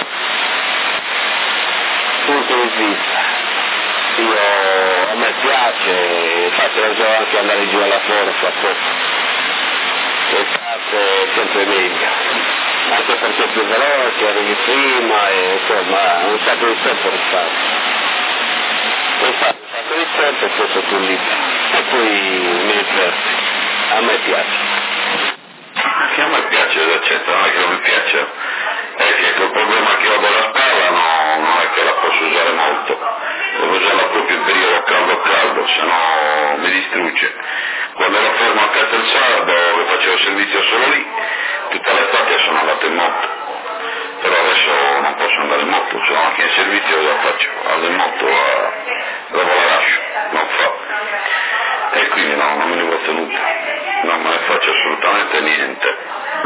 Punto di vista. Io, a me piace, infatti lo so anche andare giù alla fuori fra poco. E parte sempre meglio. Anche perché è più veloce, arrivi prima e insomma un sacco di tempo per fare. Infatti un sacco di tempo e poi sono più libero. E poi mi diverto. A me piace. Che a me piace, certo, non è che non mi piace, è che col problema che ho della spalla no, non è che la posso usare molto, devo usarla proprio in periodo caldo caldo, se no mi distrugge. Quando ero fermo a Castellsardo, che facevo servizio solo lì, tutta l'estate sono andato in moto, però adesso non posso andare in moto, sono anche in servizio, la faccio, vado in moto, la, dopo la lascio, non fa, e quindi no, non me ne ho tenuta, non me ne faccio assolutamente niente.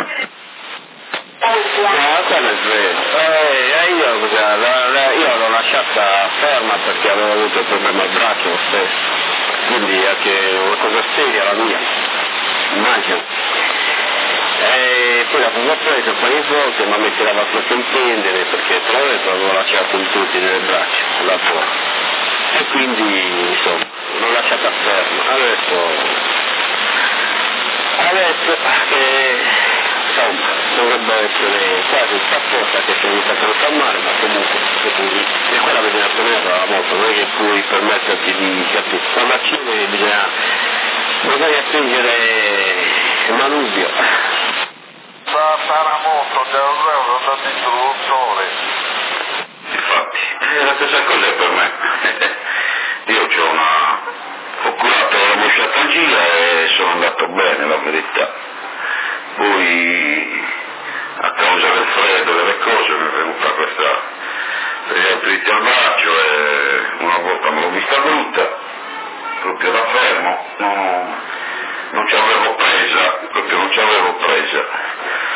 No, quello è vero. Eh, io, guarda, io l'ho lasciata ferma perché avevo avuto il problema al braccio lo stesso. Quindi anche una cosa seria la mia. Immagino. E poi l'avevo preso un paio di volte, ma mi tirava sotto in pendere perché te l'ho detto, l'avevo lasciato in tutti nelle braccia, là fuori. E quindi, insomma, l'ho lasciata ferma. Adesso... Adesso che... insomma, dovrebbe essere quasi il apposta che si è iniziato a calmare, ma comunque è così. E quella bisogna tenerla la moto, non è che puoi permetterti di capire. Quando accidi bisogna, bisogna spingere il manubrio. Sta, sta una moto, devo euro da distruttore. Infatti, è la stessa cosa per me. Io c'ho una... ho curato la musciatalgia e sono andato bene, la verità. Poi a causa del freddo e delle cose mi è venuta questa artrite al braccio e una volta me l'ho vista brutta, proprio da fermo, non, non ci avevo presa, proprio non ci avevo presa.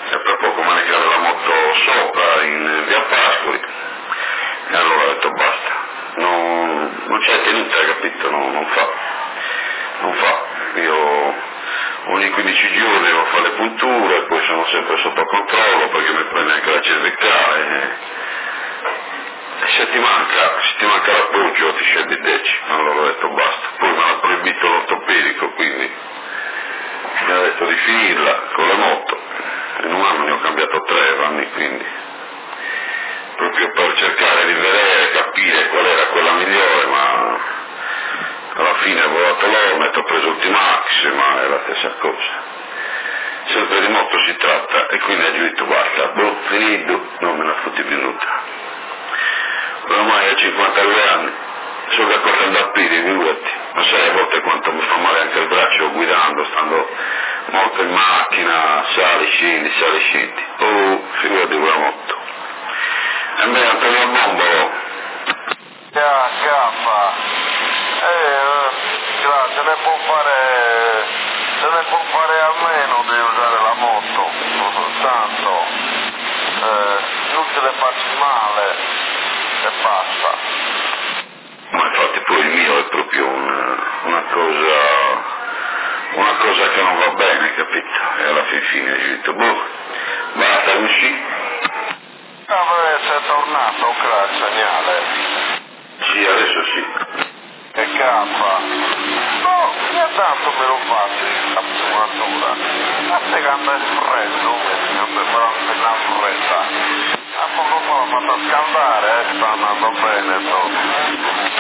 e per poco manicare la moto sopra in via Pascoli, e allora ho detto basta, non, non c'è tenuta, capito, no, non fa, non fa, io ogni quindici giorni devo fare le punture, poi sono sempre sotto controllo perché mi prende anche la cervicale, e se ti manca, se ti manca l'appoggio ti scendi il deci, allora ho detto basta, poi mi ha proibito l'ortopedico, quindi mi ha detto di finirla con la moto, in un anno ne ho cambiato tre anni, quindi proprio per cercare di vedere, capire qual era quella migliore, ma alla fine ho volato l'Ormet, ho preso Ultimax, ma è la stessa cosa. Sempre di moto si tratta, e quindi ho detto basta, boh, finito, non me la fotti venuta. Ormai ho cinquantadue anni, sono d'accordo ad andare a piedi, figurati, ma sai a volte quanto mi fa male anche il braccio guidando, stando molto in macchina, sali, scendi, sali, scendi, oh, figurati quella moto. E beh, Antonio Bombolo. Yeah, K, eh, grazie, ne può fare, se ne può fare a meno di usare la moto, tanto, eh, non te le facci male e basta. Ma infatti poi il mio è proprio una, una cosa, una cosa che non va bene, capito? E alla fin fine ho detto, boh, basta, uscì. Ah, sei tornato, grazie, segnale. Sì, adesso sì. E K, no, che tanto me lo fate la fumatura? A te che anda il freddo, io te farò la fretta. A poco fa l'ho fatto scaldare, eh, sta andando bene tutto.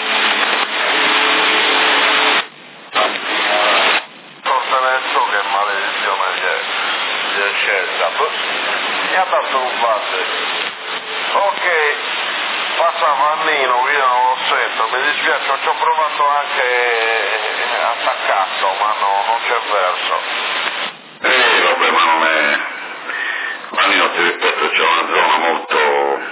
Forse ne so che maledizione gli è, gli è scelta. Mi ha dato un base. Ok, passa Vannino, io non lo sento, mi dispiace, ci ho provato anche attaccato, ma no, non c'è verso. Eh, vabbè, ma non è... Vannino, ti ripeto, c'è una zona molto...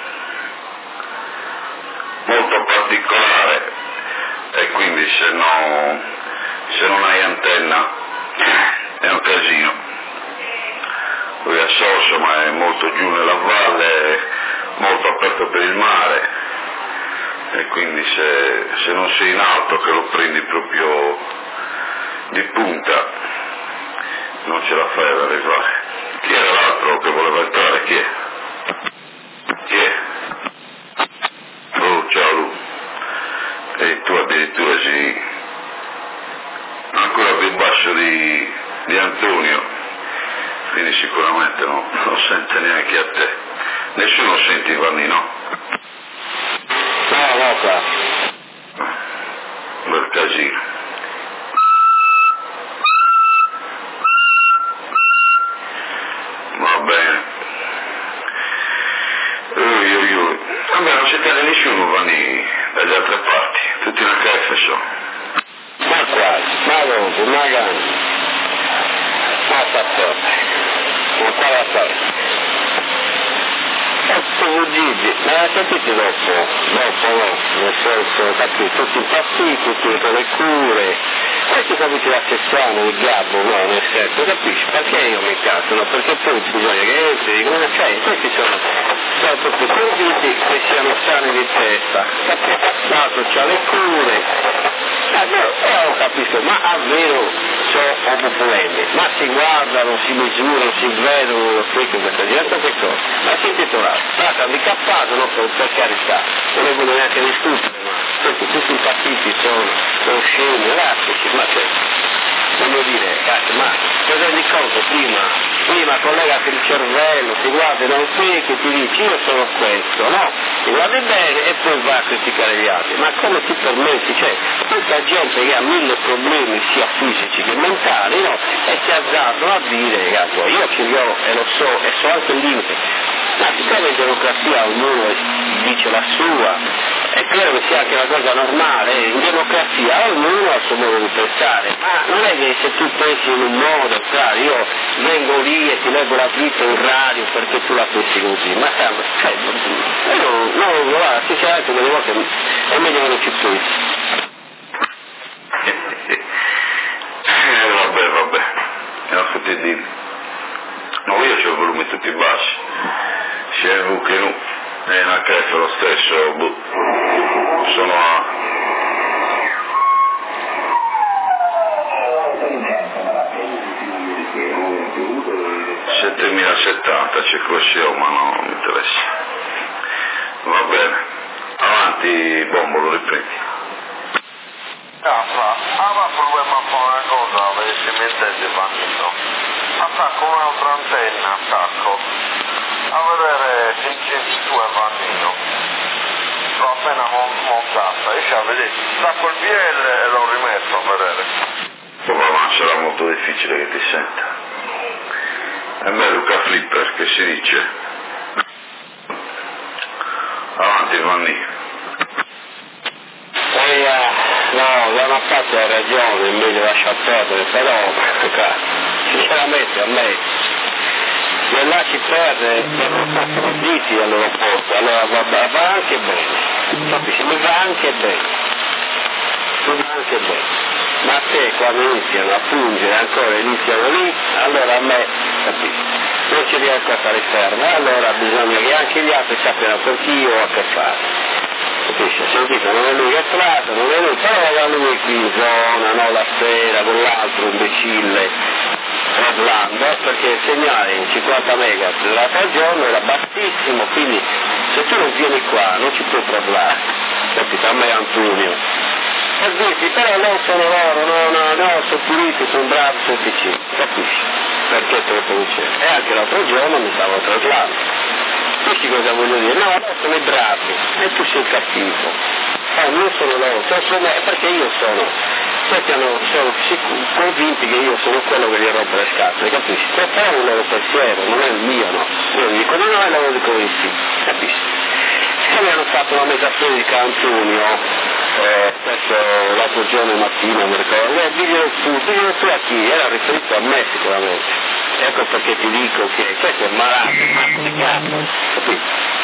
molto particolare, e quindi se no... se non hai antenna è un casino. Lui è Sosso, ma è molto giù nella valle, molto aperto per il mare, e quindi se, se non sei in alto che lo prendi proprio di punta non ce la fai ad arrivare. Chi era l'altro che voleva entrare? Chi è? Chi è? Oh, ciao Lu. E tu addirittura sei ancora più basso di, di Antonio, quindi sicuramente no, non lo sente neanche a te. Nessuno senti Vannino? No, no, qua. Bel casino. Va bene. Ui, ui, ui. Vabbè, non si cade nessuno Vanni dalle altre parti, tutti in H F sono. Ma quasi, ma dopo, magari. Ma sta torna. Ma qua la torna. Ecco Gigi, ma la sentite dopo? Dopo no, nel senso, capito, tutti impazziti, tutte le cure. Questi capiti la sessione, il gabbo, no, nel senso, capisci? Perché io mi caso, no? Perché poi bisogna che entri, come cioè, questi sono, sono tutti convinti che siano sani di testa, capito? L'altro c'ha le cure. Eh, però capisco, ma a vero sono problemi, ma si guardano, si misurano, si vedono lo specchio questa gente, che cosa? Ma si intitolato, tratta di cappato, no, per, per carità, non ne voglio neanche discutere, ma questi tutti i partiti sono, sono scemi, elastici, ma che, voglio dire, cazzo, ma ti rendi conto prima, prima collegati il cervello, ti guardi da un specchio e ti dici io sono questo, no? Ti guardi bene e poi vai a criticare gli altri, ma come ti permetti, cioè, tutta gente che ha mille problemi sia fisici che mentali, no? E si azzardano a dire, cazzo, io ce li ho e lo so, e so anche il limite, ma siccome in democrazia ognuno dice la sua, e credo che sia anche una cosa normale, in democrazia ognuno ha il suo modo di pensare, ma non è che se tu pensi in un modo, sai, io vengo lì e ti leggo la dritta in radio perché tu la pensi così, ma tanto, cioè, io non, non, guarda, sinceramente delle volte è meglio che non ci pensi. Eh, vabbè, vabbè, non so che dire. No, io ci ho voluto come tutti i bassi, sia V che Nu, e in H F lo stesso, boh, sono a settemilasettanta, c'è Coscio, ma non mi interessa. Va bene, avanti Bombolo, riprendi. Cazzo, allora proviamo a fare una cosa, vedere se mi intende Vannino. Attacco un'altra antenna, attacco, a vedere se c'è tu e Vannino. L'ho appena montata, esce a vedere, stacco il B L e l'ho rimesso a vedere. Oh, ma sarà molto difficile che ti senta. E me Luca Flipper, che si dice? Avanti Vanni. Poi, eh, no, da una parte hai ragione, meglio lasciar perdere, però, sinceramente a me, se lasci perdere, sono diti all'aeroporto, allora va, va anche bene, capisci? Mi va anche bene, mi va anche bene. Ma te quando iniziano a fungere ancora, iniziano lì, allora a me, capisci, non ci riesco a stare fermo, allora bisogna che anche gli altri sappiano con chi io ho a che fare. Capisci? Sentite, non è lui che tratta, non è lui, però era lui qui in zona, no, la sera, con l'altro imbecille, Orlando, perché il segnale in cinquanta megahertz dell'altro al giorno era bassissimo, quindi se tu non vieni qua non ci puoi parlare, capito? A me Antonio. Per dirti, però loro sono loro, no, no, no, sono puliti, sono bravi, sono piccini, capisci? Perché te lo puoi dire? E anche l'altro giorno mi stavo traslando. Capisci cosa voglio dire? No, loro sono i bravi, e tu sei il cattivo. Oh, non sono loro, cioè sono me, perché io sono, perché hanno, sono sicuri, convinti che io sono quello che gli rompe le scatole, capisci? Questo è un loro pensiero, non è il mio, no. Io gli dico, no, no, è loro dico di sì, capisci? E mi hanno fatto una metafisica Antonio, Eh, questo l'altro giorno mattina mi ricordo, eh, diglielo tu, diglielo tu a chi? Era riferito a me sicuramente. Ecco perché ti dico che questo è malato, masticato, capito?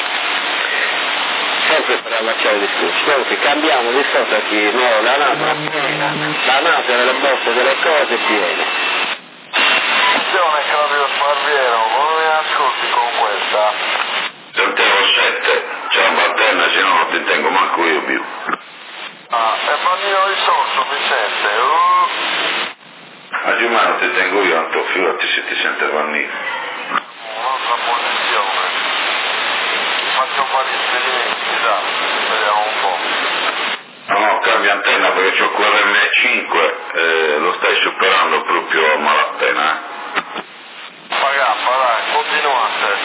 Sempre per allacciare i discorsi, comunque cambiamo di sotto a chi, no, la nata, la nata delle borse delle cose piene. Attenzione che la devo sparviero, non mi ascolti con questa. Sentiamo sette, c'è la battenna, se no non ti tengo manco io più. Ah, e Vannino risorso mi sente, uh. A Giumano ti tengo io, Anto, figurati se ti sente Vannino. Un'altra posizione. Faccio un po' di esperimenti, dai, vediamo un po'. No, no, cambia antenna perché c'ho Q R M cinque, eh, lo stai superando proprio a malapena, eh. Pagappa, dai, continuate.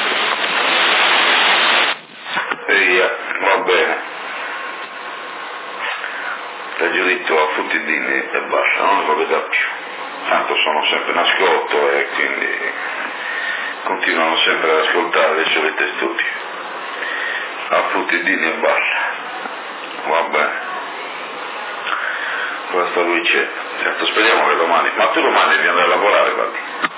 Via, va bene. Il giudizio a Futtidini e basta, non lo vedo più. Tanto sono sempre in ascolto e quindi continuano sempre ad ascoltare le solite studi. A Futtidini e basta. Va bene. Questo lui c'è. Certo, speriamo che domani. Ma tu domani devi andare a lavorare, guardi.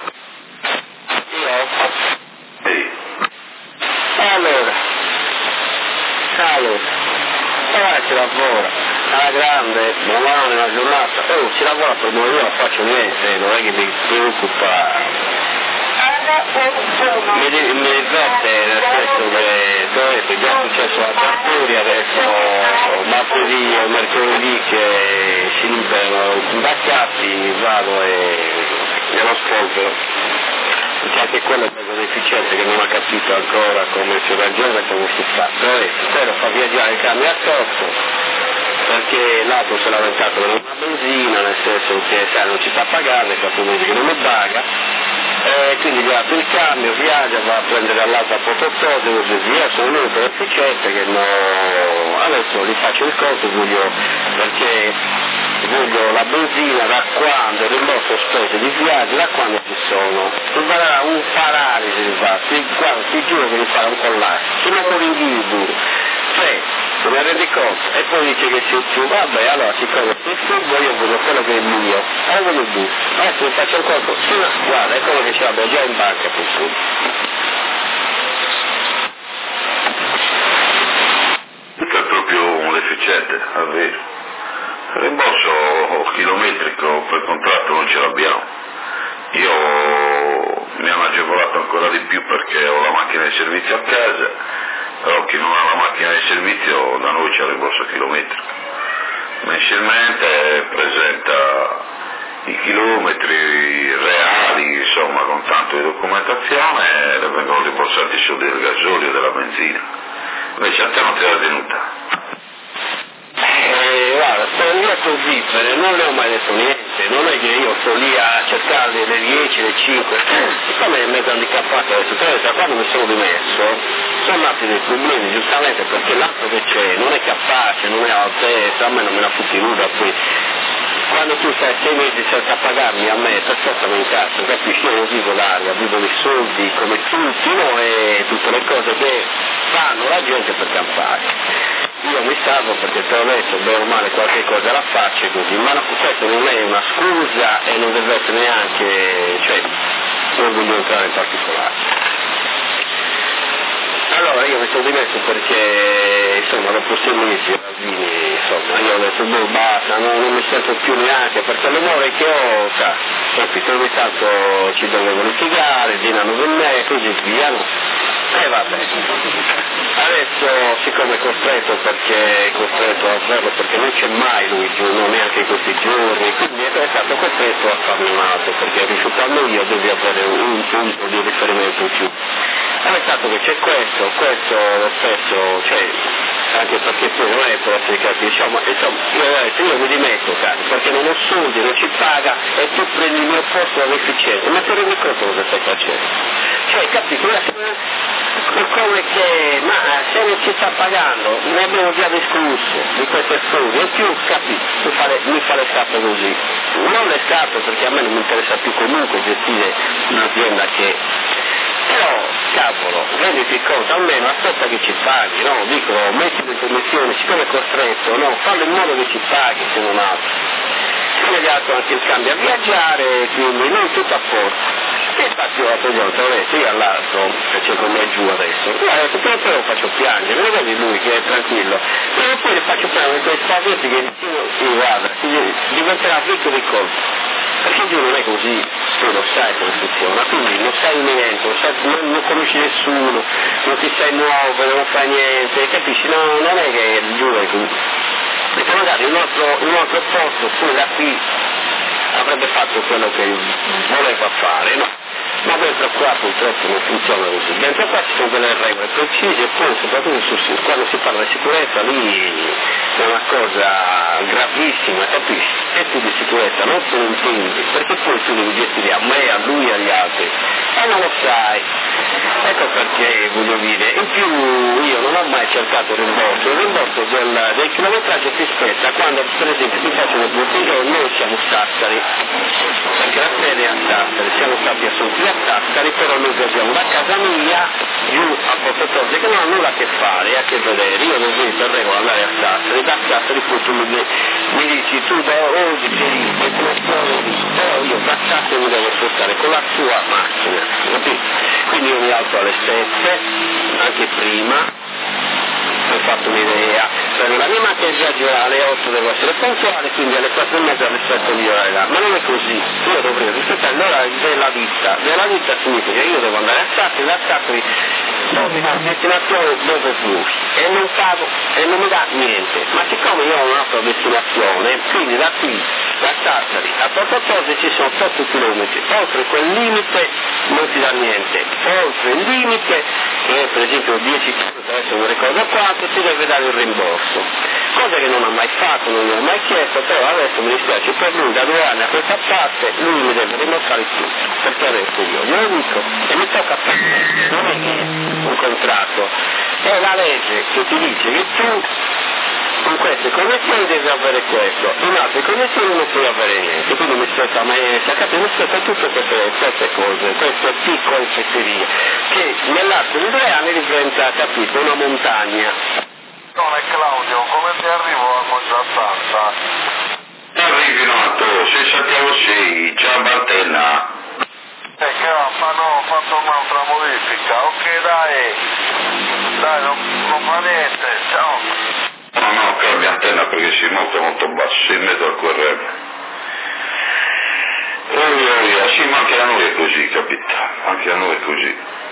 Io? Ehi. Allora, allora, ora ci lavora. Alla grande, domani una giornata, oh, si lavora per noi, io non faccio niente, non è che mi preoccupa. Mi, mi diverte nel senso che è già successo a Tarturi, adesso martedì o mercoledì che si liberano i baccati, vado e glielo spolvero. Perché anche quello è un deficiente che non ha capito ancora come si ragiona e come si fa. Però quello fa viaggiare il camion a sotto, perché l'altro si è lamentato per una benzina, nel senso che sai, non ci sta pagando, è quattro mesi che non mi paga, e quindi gli apre il cambio, viaggia, va a prendere all'altra fotocose e così via. Sono l'unico efficiente che no, adesso gli faccio il conto, voglio, perché voglio la benzina da quando, il rimborso spese di viaggio, da quando ci sono. Mi farà un paralisi di fatto, ti, guarda, ti giuro che mi farà un collasso, se non muore in ghibu, cioè, se mi rendi conto, e poi dice che c'è più, vabbè, allora siccome se furbo io voglio quello che è mio, o voglio più, adesso mi faccio un conto, sì, ma guarda, è quello che ce l'avevo già in banca per furbo. Questo è proprio un deficiente, è vero. Il rimborso chilometrico per contratto non ce l'abbiamo. Io mi hanno agevolato ancora di più perché ho la macchina di servizio a casa, però chi non ha la macchina di servizio da noi c'è il rimborso chilometrico. Mensilmente presenta i chilometri reali, insomma, con tanto di documentazione e vengono rimborsati i soldi del gasolio e della benzina. Invece a te non ti era tenuta. Eh, guarda, sto lì così, non le ho mai detto niente, non è che io sto lì a cercare le dieci, le cinque, siccome è mezzo handicappato adesso, da quando mi sono dimesso, sono nati dei problemi, giustamente perché l'altro che c'è non è capace, non è altezza, a me non me la futti nuda qui. Quando tu stai sei mesi senza pagarmi a me, per forza mi incazzo, capisci? Io non vivo l'aria, vivo i soldi come tutti, no? E tutte le cose che fanno la gente per campare. Io mi salvo perché te l'ho detto, bene o male qualche cosa la faccio così, ma no, questo non è una scusa e non deve essere neanche, cioè, non voglio entrare in particolare. Allora io mi sono dimesso perché insomma dopo sei mesi alla fine insomma io ho detto boh basta, non, non mi sento più neanche perché l'umore che ho, sa, capito, ogni tanto ci dovevo litigare, dinano con me, così via, no? E vabbè. Adesso siccome è costretto perché è costretto a farlo perché non c'è mai lui giù, non neanche in questi giorni, quindi è stato costretto a farmi un altro perché rifiutando io devi avere un punto di riferimento in più. È stato che c'è questo, questo lo stesso, cioè, anche perché poi non è per essere capito, diciamo, insomma, io, io mi dimetto, cazzo, perché non ho soldi, non ci paga e tu prendi il mio posto all'efficienza, ma ti rendi conto cosa stai facendo? Cioè, capito, è come che, ma se non ci sta pagando, ne abbiamo già discusso di queste cose, e più, capito, mi fa le, mi fa le scarpe così. Non le scarpe perché a me non mi interessa più comunque gestire un'azienda che... Però, cavolo, renditi conto, almeno aspetta che ci paghi, no? Dico, metti le commissioni, siccome è costretto, no? Fallo in modo che ci paghi, se non altro. Siccome gli altri anche il cambio a viaggiare, quindi non tutto a posto. E infatti io l'altro giorno te l'ho detto, io all'altro, che c'è con me giù adesso, io ho detto, però poi lo faccio piangere, lo vedi lui che è tranquillo, e poi le faccio piangere quei spaventi che io, guarda, diventerà ricco di colpo. Perché giù non è così, tu lo sai come funziona, quindi non sai niente, non, sai, non, non conosci nessuno, non ti sai muovere, non fai niente, capisci? No, non è che giù è così. Perché magari in un altro, in un altro posto, poi da qui avrebbe fatto quello che voleva fare, no? Ma dentro qua purtroppo non funziona così. Dentro qua ci sono delle regole precise e poi soprattutto su, quando si parla di sicurezza lì è una cosa gravissima, capisci? E tu di sicurezza non te lo intendi, perché poi tu devi gestire a me, a lui e agli altri. E non lo sai. Ecco perché voglio dire, in più io non ho mai cercato il rimborso, il rimborso del, del chilometraggio ti spetta quando per esempio ti faccio un bottiglione, noi siamo Sassari, perché la sede è a Sassari, siamo stati assunti a Sassari, però noi viaggiamo da casa mia giù a Porto Torre che non ha nulla a che fare, a che vedere, io non voglio per regola andare a Sassari, da Sassari poi tu mi, mi dici tu da oggi sei però io da Sassari mi devo spostare con la tua macchina, capito? Quindi io mi alzo alle sette, anche prima, ho fatto un'idea, cioè la mia macchina esagera alle otto devo essere puntuale, quindi alle quattro e mezza alle sette migliorare là, ma non è così, io dovrei rispettare l'ora della ditta, della ditta significa che io devo andare a Sassari, da Sassari a destinazione dove flussi e non pago e non mi dà niente, ma siccome io ho un'altra destinazione, quindi da qui, da Sassari a Porto Torre ci sono otto chilometri, oltre quel limite non ti dà niente, oltre il limite, che è per esempio dieci chilometri, adesso non ricordo quanto, ti deve dare il rimborso, cosa che non ha mai fatto, non gli ho mai chiesto, però adesso mi dispiace per lui, da due anni a questa parte lui mi deve rimborsare tutto, perché adesso io glielo dico e mi tocca per me, non è che un contratto, è la legge che ti dice che tu con queste condizioni devi avere questo, in altre condizioni non puoi avere niente, quindi mi spetta a me, mi spetta tutte queste, queste cose, queste piccole fesserie, che nell'arco di due anni diventa, capito, una montagna. Non è Claudio, come ti arrivo a Mongiastanza? Arrivi Nato, sei Santiago sei, ciao Bartella. Eh che va, ma no, ho fatto un'altra modifica, ok dai, dai non, non fa niente, ciao. No, no, cambia antenna perché si molto molto basso, sei in mezzo al Q R M. Oh, oh, oh, sì, ma anche a noi è così, capito? Anche a noi è così.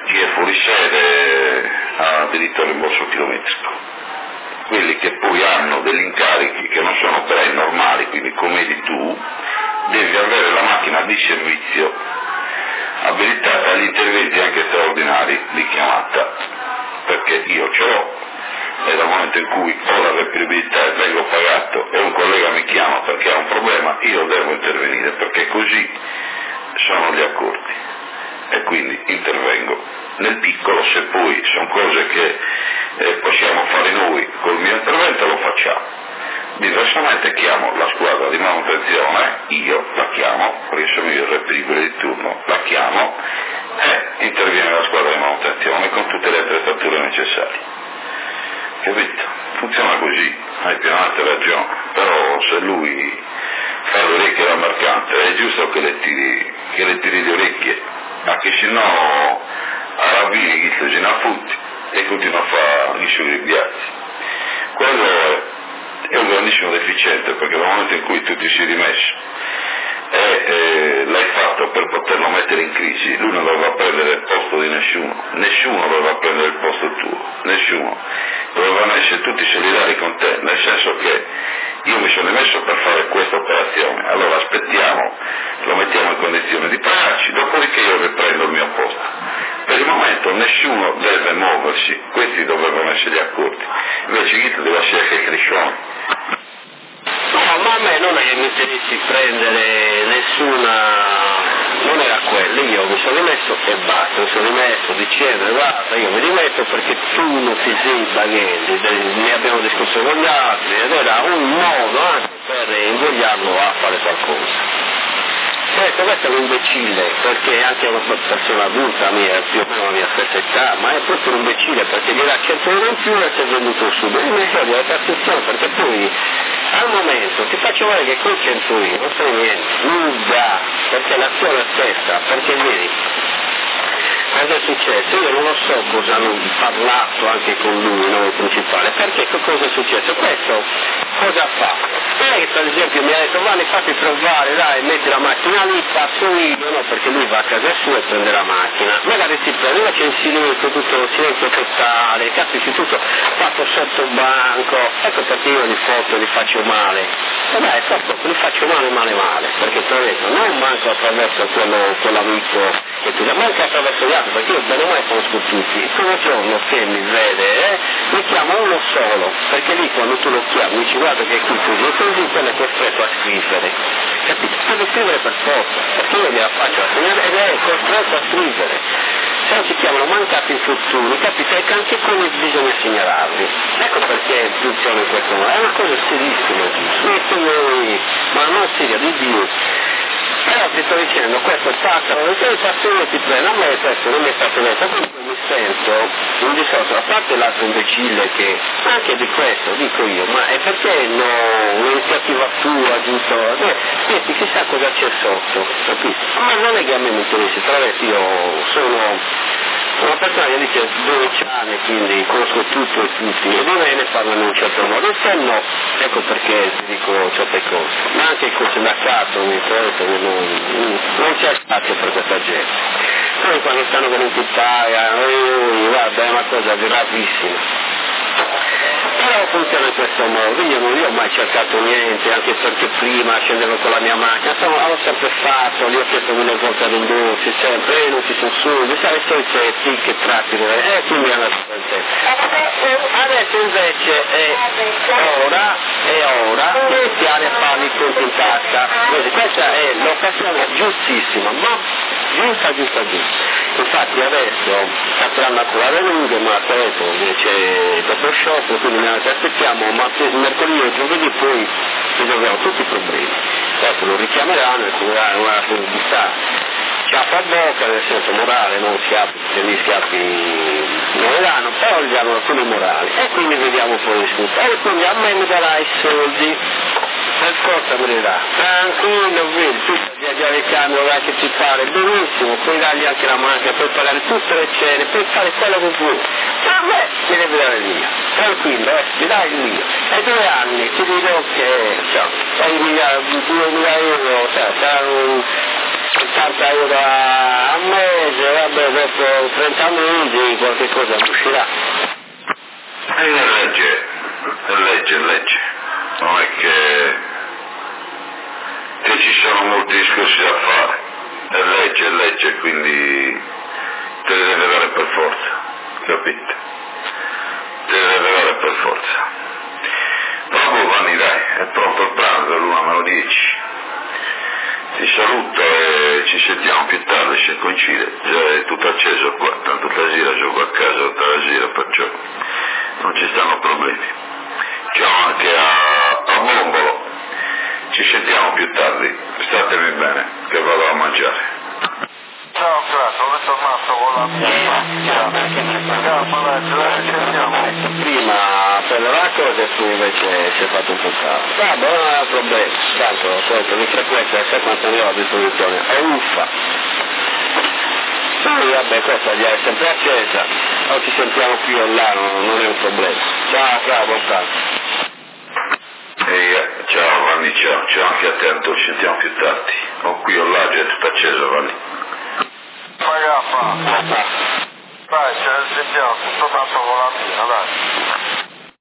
chi è fuori sede ha diritto al rimborso chilometrico. Quelli che poi hanno degli incarichi che non sono operai normali, quindi come di tu, devi avere la macchina di servizio abilitata agli interventi anche straordinari di chiamata, perché io ce l'ho e dal momento in cui ho la reperibilità e vengo pagato e un collega mi chiama perché ha un problema, io devo intervenire, perché così sono gli accordi e quindi intervengo. Nel piccolo, se poi sono cose che eh, possiamo fare noi col mio intervento, lo facciamo. Diversamente chiamo la squadra di manutenzione, io la chiamo, perché sono io il reperibile di turno, la chiamo e interviene la squadra di manutenzione con tutte le attrezzature necessarie. Capito? Funziona così, hai pienamente ragione, però se lui fa le orecchie da mercante è giusto che le tiri, che le tiri le orecchie, anche se no arrabini chi si ne affutti e continua a fare gli sugribiazzi. Quello è, è un grandissimo deficiente, perché dal momento in cui tu ti sei rimesso e eh, l'hai fatto per poterlo mettere in crisi, lui non doveva prendere il posto di nessuno, nessuno doveva prendere il posto tuo, nessuno, dovevano essere tutti solidari con te, nel senso che io mi sono rimesso per fare questa operazione, allora aspettiamo, lo mettiamo in condizione di pagarci, dopodiché io riprendo il mio posto. Per il momento nessuno deve muoversi, questi dovevano essere gli accordi, invece chi deve essere che crescione. No, ma a me non è che mi interessi prendere nessuna, non era quello, io mi sono rimesso e basta, mi sono rimesso dicendo guarda io mi rimetto perché tu non ti senta niente, ne abbiamo discusso con gli altri ed era un modo anche per invogliarlo a fare qualcosa. Certo, questo è un imbecille, perché anche una persona adulta mia, più o meno la mia stessa età, ma è proprio un imbecille perché gli dà cento euro in più e si è venduto subito. Io mi ricordo la attenzione perché poi al momento ti faccio vedere che quel cento euro non sai niente, nulla, perché l'azione è stessa, perché vedi, cosa è successo? Io non lo so cosa hanno parlato anche con lui, il nome principale, perché che cosa è successo? Questo cosa fa? Lei per esempio mi ha detto Vanni fatti provare, dai, metti la macchina lì, passo io, no, perché lui va a casa sua e prende la macchina, magari si prende, c'è il silenzio, tutto il silenzio totale, capisci, tutto fatto sotto banco, ecco perché io li foto li faccio male, e dai, fatto, li faccio male male male, perché ti ho detto, non manco attraverso quello, quell'amico che tu manca attraverso gli altri, perché io bene o male conosco tutti, il primo giorno che mi vede, eh, mi chiama uno solo, perché lì quando tu lo chiami dici guarda che è qui così, e così quello è costretto a scrivere, capito? Deve scrivere per forza, perché io gliela faccio la segnale ed è costretto a scrivere, se no si chiamano mancati infortuni, capito? E anche quelli bisogna segnalarli, ecco perché funziona in questo modo, è una cosa serissima, ma non seria di Dio. Però ti sto dicendo, questo passa, non sei passato ti prende, a me questo non mi è stato detto, comunque mi sento un discorso, a parte l'altro imbecille che, anche di questo dico io, ma è perché no, un'iniziativa tua, giusto, eh, senti, chissà cosa c'è sotto, capito? Ma non è che a me mi interessa, tra l'altro io sono una persona che dice dodici anni, quindi conosco tutto e tutti, e va bene farlo in un certo modo, e se no, ecco perché ti dico certe cose, ma anche il sindacato mi interessa, non, non c'è spazio per questa gente. Poi quando stanno venuti in Italia, oh, guarda, è una cosa gravissima. Però funziona in questo modo, io non ho mai cercato niente, anche perché prima scendevo con la mia macchina, insomma l'ho sempre fatto, gli ho chiesto mille volte ad indursi, sempre, e non ci sono soldi, sai, le solite sì che trattino, e quindi hanno adesso invece è ora, è ora di iniziare a farli i conti in tasca, quindi questa è l'occasione giustissima, ma giusta, giusta, giusta. Infatti adesso sapranno ancora le lunghe, ma adesso c'è questo shop, quindi ne aspettiamo, ma mercoledì e giovedì poi risolviamo tutti i problemi. Ecco, lo richiameranno e troveranno una possibilità. Schiaffo a bocca, nel senso morale, non schiaffi, se gli schiaffi non le danno, però gli danno alcuni morali. E quindi vediamo poi il risultato. E quindi a me mi darà i soldi. Per forza me ne dà, tranquillo, vedi, tu già già il cambio, vai che ti pare, benissimo, puoi dargli anche la macchina, puoi pagare tutte le cene, puoi fare quello che vuoi, ma a me mi devi dare il mio, tranquillo, eh, mi dai il mio, e due anni ti dirò che, cioè, duemila euro, cioè, saranno ottanta euro a mese, vabbè, dopo trenta minuti qualche cosa uscirà. E è legge, è legge, è legge. Non è che, che ci sono molti discorsi da fare. È legge, è legge, quindi te le deve dare per forza, capite? Te le deve dare per forza. Vabbè Vanni dai, è pronto il pranzo, l'una meno dieci. Ti saluto e ci sentiamo più tardi se coincide. Già è tutto acceso qua, tanto stasera gioco a casa tutta la sera, perciò non ci stanno problemi. Ciao anche a, a Bombolo. Ci sentiamo più tardi, statemi bene, che vado a mangiare. Ciao, grazie, ho ritornato con la mia gamma, dai, ci sentiamo. Prima per la cosa e poi invece si è fatto un po' caro. Va, ma non è un problema, tanto solito di frequenza è sempre anche a disposizione, è uffa. Poi vabbè, questa già è sempre accesa, o ci sentiamo qui o là, non, non è un problema. Ciao, ciao, buon pranzo. Ehi, ciao Vanni, ciao, ciao anche a te, Antonio, ci sentiamo più tardi. O qui o là, già è tutto acceso, Vanni. Fai gaffa. Dai, ci sentiamo, tutto tanto con la mia, dai.